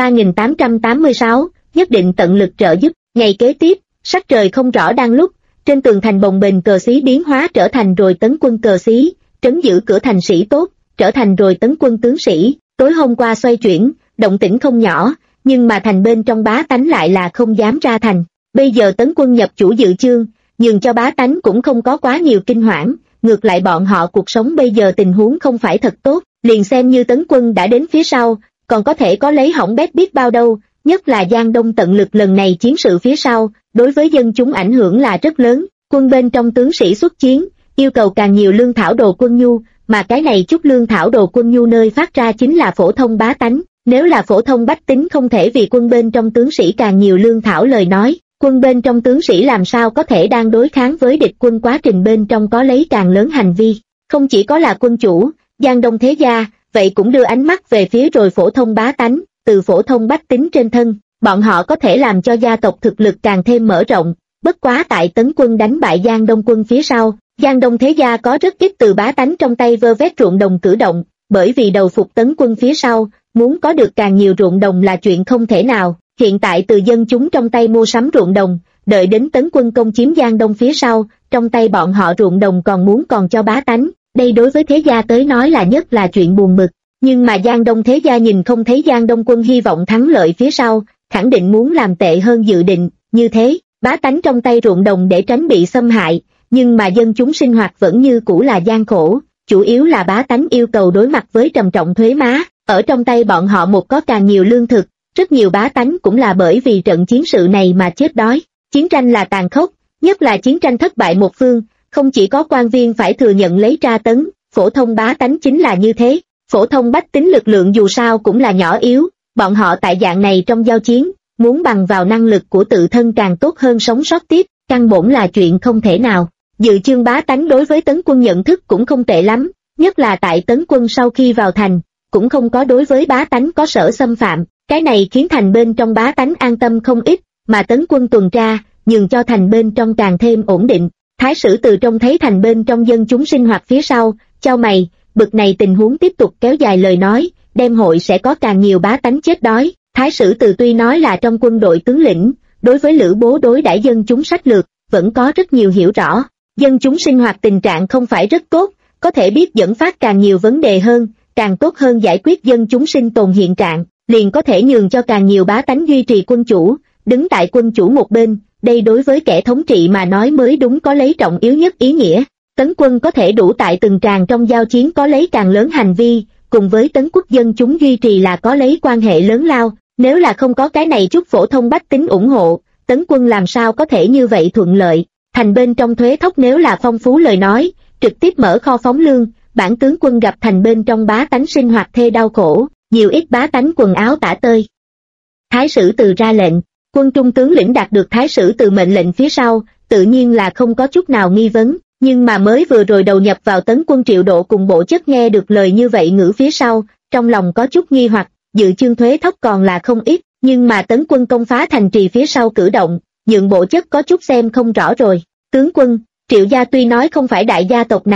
3886, nhất định tận lực trợ giúp. Ngày kế tiếp, sắc trời không rõ đang lúc, trên tường thành bồng bềnh cờ xí biến hóa trở thành rồi tấn quân cờ xí, trấn giữ cửa thành sĩ tốt, trở thành rồi tấn quân tướng sĩ. Tối hôm qua xoay chuyển, động tĩnh không nhỏ, nhưng mà thành bên trong bá tánh lại là không dám ra thành. Bây giờ tấn quân nhập chủ dự chương, nhường cho bá tánh cũng không có quá nhiều kinh hoảng, ngược lại bọn họ cuộc sống bây giờ tình huống không phải thật tốt, liền xem như tấn quân đã đến phía sau, còn có thể có lấy hỏng bét biết bao đâu, nhất là Giang Đông tận lực lần này chiến sự phía sau, đối với dân chúng ảnh hưởng là rất lớn, quân bên trong tướng sĩ xuất chiến, yêu cầu càng nhiều lương thảo đồ quân nhu, mà cái này chút lương thảo đồ quân nhu nơi phát ra chính là phổ thông bá tánh, nếu là phổ thông bách tính không thể vì quân bên trong tướng sĩ càng nhiều lương thảo lời nói, quân bên trong tướng sĩ làm sao có thể đang đối kháng với địch quân quá trình bên trong có lấy càng lớn hành vi. Không chỉ có là quân chủ, Giang Đông thế gia, vậy cũng đưa ánh mắt về phía rồi phổ thông bá tánh, từ phổ thông bách tính trên thân, bọn họ có thể làm cho gia tộc thực lực càng thêm mở rộng. Bất quá tại tấn quân đánh bại Giang Đông quân phía sau, Giang Đông thế gia có rất ít từ bá tánh trong tay vơ vét ruộng đồng cử động, bởi vì đầu phục tấn quân phía sau, muốn có được càng nhiều ruộng đồng là chuyện không thể nào. Hiện tại từ dân chúng trong tay mua sắm ruộng đồng, đợi đến tấn quân công chiếm Giang Đông phía sau, trong tay bọn họ ruộng đồng còn cho bá tánh, đây đối với thế gia tới nói là nhất là chuyện buồn bực. Nhưng mà Giang Đông thế gia nhìn không thấy Giang Đông quân hy vọng thắng lợi phía sau, khẳng định muốn làm tệ hơn dự định, như thế, bá tánh trong tay ruộng đồng để tránh bị xâm hại, nhưng mà dân chúng sinh hoạt vẫn như cũ là gian khổ, chủ yếu là bá tánh yêu cầu đối mặt với trầm trọng thuế má, ở trong tay bọn họ một có càng nhiều lương thực, rất nhiều bá tánh cũng là bởi vì trận chiến sự này mà chết đói. Chiến tranh là tàn khốc, nhất là chiến tranh thất bại một phương, không chỉ có quan viên phải thừa nhận lấy tra tấn, phổ thông bá tánh chính là như thế. Phổ thông bách tính lực lượng dù sao cũng là nhỏ yếu, bọn họ tại dạng này trong giao chiến, muốn bằng vào năng lực của tự thân càng tốt hơn sống sót tiếp, căn bổn là chuyện không thể nào. Dự chương bá tánh đối với tấn quân nhận thức cũng không tệ lắm, nhất là tại tấn quân sau khi vào thành, cũng không có đối với bá tánh có sở xâm phạm, cái này khiến thành bên trong bá tánh an tâm không ít, mà tấn quân tuần tra, nhường cho thành bên trong càng thêm ổn định. Thái sử từ trông thấy thành bên trong dân chúng sinh hoạt phía sau, chau mày, bực này tình huống tiếp tục kéo dài lời nói, đem hội sẽ có càng nhiều bá tánh chết đói. Thái sử từ tuy nói là trong quân đội tướng lĩnh, đối với Lữ Bố đối đãi dân chúng sách lược, vẫn có rất nhiều hiểu rõ. Dân chúng sinh hoạt tình trạng không phải rất tốt, có thể biết dẫn phát càng nhiều vấn đề hơn, càng tốt hơn giải quyết dân chúng sinh tồn hiện trạng, liền có thể nhường cho càng nhiều bá tánh duy trì quân chủ, đứng tại quân chủ một bên, đây đối với kẻ thống trị mà nói mới đúng có lấy trọng yếu nhất ý nghĩa. Tấn quân có thể đủ tại từng tràng trong giao chiến có lấy càng lớn hành vi, cùng với tấn quốc dân chúng duy trì là có lấy quan hệ lớn lao, nếu là không có cái này chút phổ thông bách tính ủng hộ, tấn quân làm sao có thể như vậy thuận lợi. Thành bên trong thuế thóc nếu là phong phú lời nói, trực tiếp mở kho phóng lương, bản tướng quân gặp thành bên trong bá tánh sinh hoạt thê đau khổ, nhiều ít bá tánh quần áo tả tơi. Thái sử từ ra lệnh, quân trung tướng lĩnh đạt được thái sử từ mệnh lệnh phía sau, tự nhiên là không có chút nào nghi vấn, nhưng mà mới vừa rồi đầu nhập vào tấn quân Triệu Độ cùng bộ chất nghe được lời như vậy ngữ phía sau, trong lòng có chút nghi hoặc, dự chương thuế thóc còn là không ít, nhưng mà tấn quân công phá thành trì phía sau cử động, nhượng bộ chất có chút xem không rõ rồi. Tướng quân, Triệu gia tuy nói không phải đại gia tộc nào,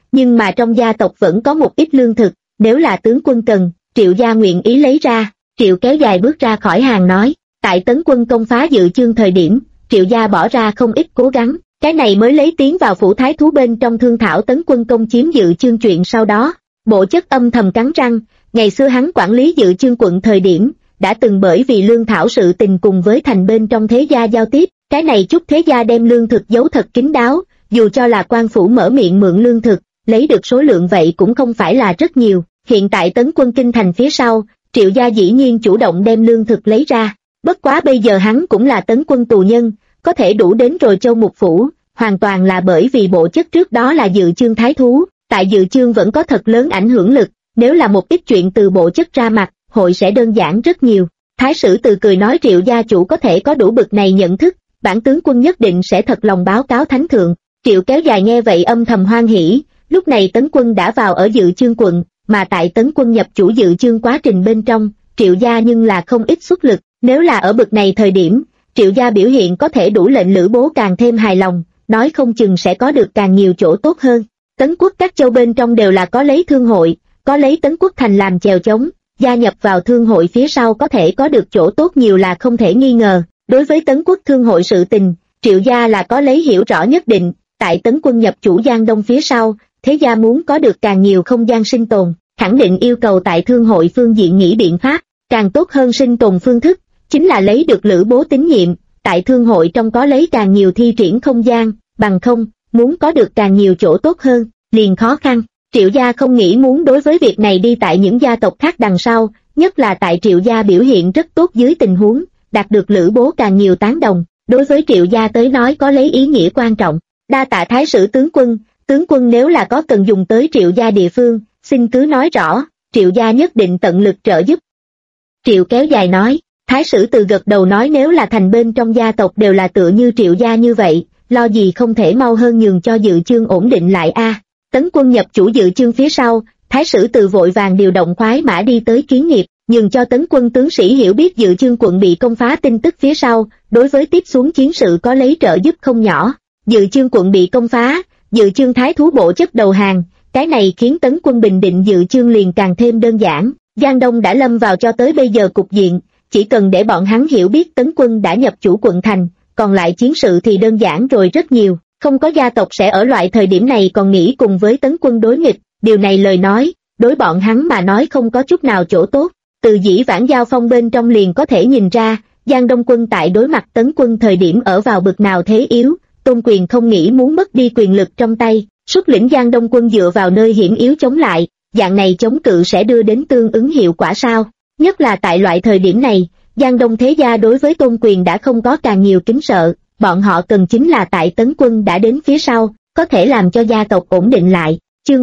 nhưng mà trong gia tộc vẫn có một ít lương thực, nếu là tướng quân cần, Triệu gia nguyện ý lấy ra. Triệu kéo dài bước ra khỏi hàng nói, tại Tấn quân công phá Dự Chương thời điểm, Triệu gia bỏ ra không ít cố gắng, cái này mới lấy tiến vào phủ thái thú bên trong thương thảo Tấn quân công chiếm Dự Chương chuyện sau đó. Bộ Chất âm thầm cắn răng, ngày xưa hắn quản lý Dự Chương quận thời điểm, đã từng bởi vì lương thảo sự tình cùng với thành bên trong thế gia giao tiếp, cái này chút thế gia đem lương thực giấu thật kín đáo, dù cho là quan phủ mở miệng mượn lương thực, lấy được số lượng vậy cũng không phải là rất nhiều. Hiện tại Tấn quân kinh thành phía sau, Triệu gia dĩ nhiên chủ động đem lương thực lấy ra, bất quá bây giờ hắn cũng là Tấn quân tù nhân, có thể đủ đến rồi Châu Mục phủ, hoàn toàn là bởi vì Bộ Chất trước đó là Dự Chương thái thú, tại Dự Chương vẫn có thật lớn ảnh hưởng lực, nếu là một ít chuyện từ Bộ Chất ra mặt, hội sẽ đơn giản rất nhiều. Thái sử Từ cười nói Triệu gia chủ có thể có đủ bực này nhận thức, bản tướng quân nhất định sẽ thật lòng báo cáo thánh thượng. Triệu kéo dài nghe vậy âm thầm hoan hỉ, lúc này Tấn quân đã vào ở Dự Chương quận, mà tại Tấn quân nhập chủ Dự Chương quá trình bên trong, Triệu gia nhưng là không ít xuất lực, nếu là ở bực này thời điểm, Triệu gia biểu hiện có thể đủ lệnh Lữ Bố càng thêm hài lòng, nói không chừng sẽ có được càng nhiều chỗ tốt hơn. Tấn quốc các châu bên trong đều là có lấy thương hội, có lấy Tấn quốc thành làm chèo chống, gia nhập vào thương hội phía sau có thể có được chỗ tốt nhiều là không thể nghi ngờ. Đối với Tấn quốc thương hội sự tình, Triệu gia là có lấy hiểu rõ nhất định, tại Tấn quân nhập chủ Giang Đông phía sau, thế gia muốn có được càng nhiều không gian sinh tồn, khẳng định yêu cầu tại thương hội phương diện nghĩ biện pháp, càng tốt hơn sinh tồn phương thức, chính là lấy được Lữ Bố tín nhiệm, tại thương hội trong có lấy càng nhiều thi triển không gian, bằng không, muốn có được càng nhiều chỗ tốt hơn, liền khó khăn. Triệu gia không nghĩ muốn đối với việc này đi tại những gia tộc khác đằng sau, nhất là tại Triệu gia biểu hiện rất tốt dưới tình huống, đạt được Lữ Bố càng nhiều tán đồng, đối với Triệu gia tới nói có lấy ý nghĩa quan trọng. Đa tạ thái sử tướng quân nếu là có cần dùng tới Triệu gia địa phương, xin cứ nói rõ, Triệu gia nhất định tận lực trợ giúp. Triệu kéo dài nói, thái sử Từ gật đầu nói nếu là thành bên trong gia tộc đều là tựa như Triệu gia như vậy, lo gì không thể mau hơn nhường cho Dự Chương ổn định lại a. Tấn quân nhập chủ Dự Chương phía sau, thái sử Từ vội vàng điều động khoái mã đi tới kiến nghiệp, nhường cho Tấn quân tướng sĩ hiểu biết Dự Chương quận bị công phá tin tức phía sau, đối với tiếp xuống chiến sự có lấy trợ giúp không nhỏ. Dự Chương quận bị công phá, Dự Chương thái thú Bộ Chất đầu hàng, cái này khiến Tấn quân bình định Dự Chương liền càng thêm đơn giản. Giang Đông đã lâm vào cho tới bây giờ cục diện, chỉ cần để bọn hắn hiểu biết Tấn quân đã nhập chủ quận thành, còn lại chiến sự thì đơn giản rồi rất nhiều, không có gia tộc sẽ ở loại thời điểm này còn nghĩ cùng với Tấn quân đối nghịch, điều này lời nói, đối bọn hắn mà nói không có chút nào chỗ tốt. Từ dĩ vãng giao phong bên trong liền có thể nhìn ra, Giang Đông quân tại đối mặt Tấn quân thời điểm ở vào bực nào thế yếu, Tôn Quyền không nghĩ muốn mất đi quyền lực trong tay, xuất lĩnh Giang Đông quân dựa vào nơi hiểm yếu chống lại, dạng này chống cự sẽ đưa đến tương ứng hiệu quả sao? Nhất là tại loại thời điểm này, Giang Đông thế gia đối với Tôn Quyền đã không có càng nhiều kính sợ, bọn họ cần chính là tại Tấn quân đã đến phía sau, có thể làm cho gia tộc ổn định lại. Chương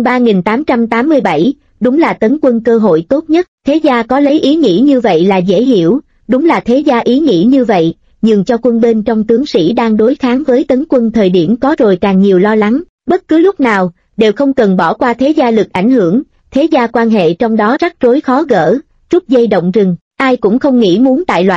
3887, đúng là Tấn quân cơ hội tốt nhất, thế gia có lấy ý nghĩ như vậy là dễ hiểu, đúng là thế gia ý nghĩ như vậy, nhường cho quân bên trong tướng sĩ đang đối kháng với Tấn quân thời điểm có rồi càng nhiều lo lắng, bất cứ lúc nào, đều không cần bỏ qua thế gia lực ảnh hưởng, thế gia quan hệ trong đó rắc rối khó gỡ, rút dây động rừng, ai cũng không nghĩ muốn tại loại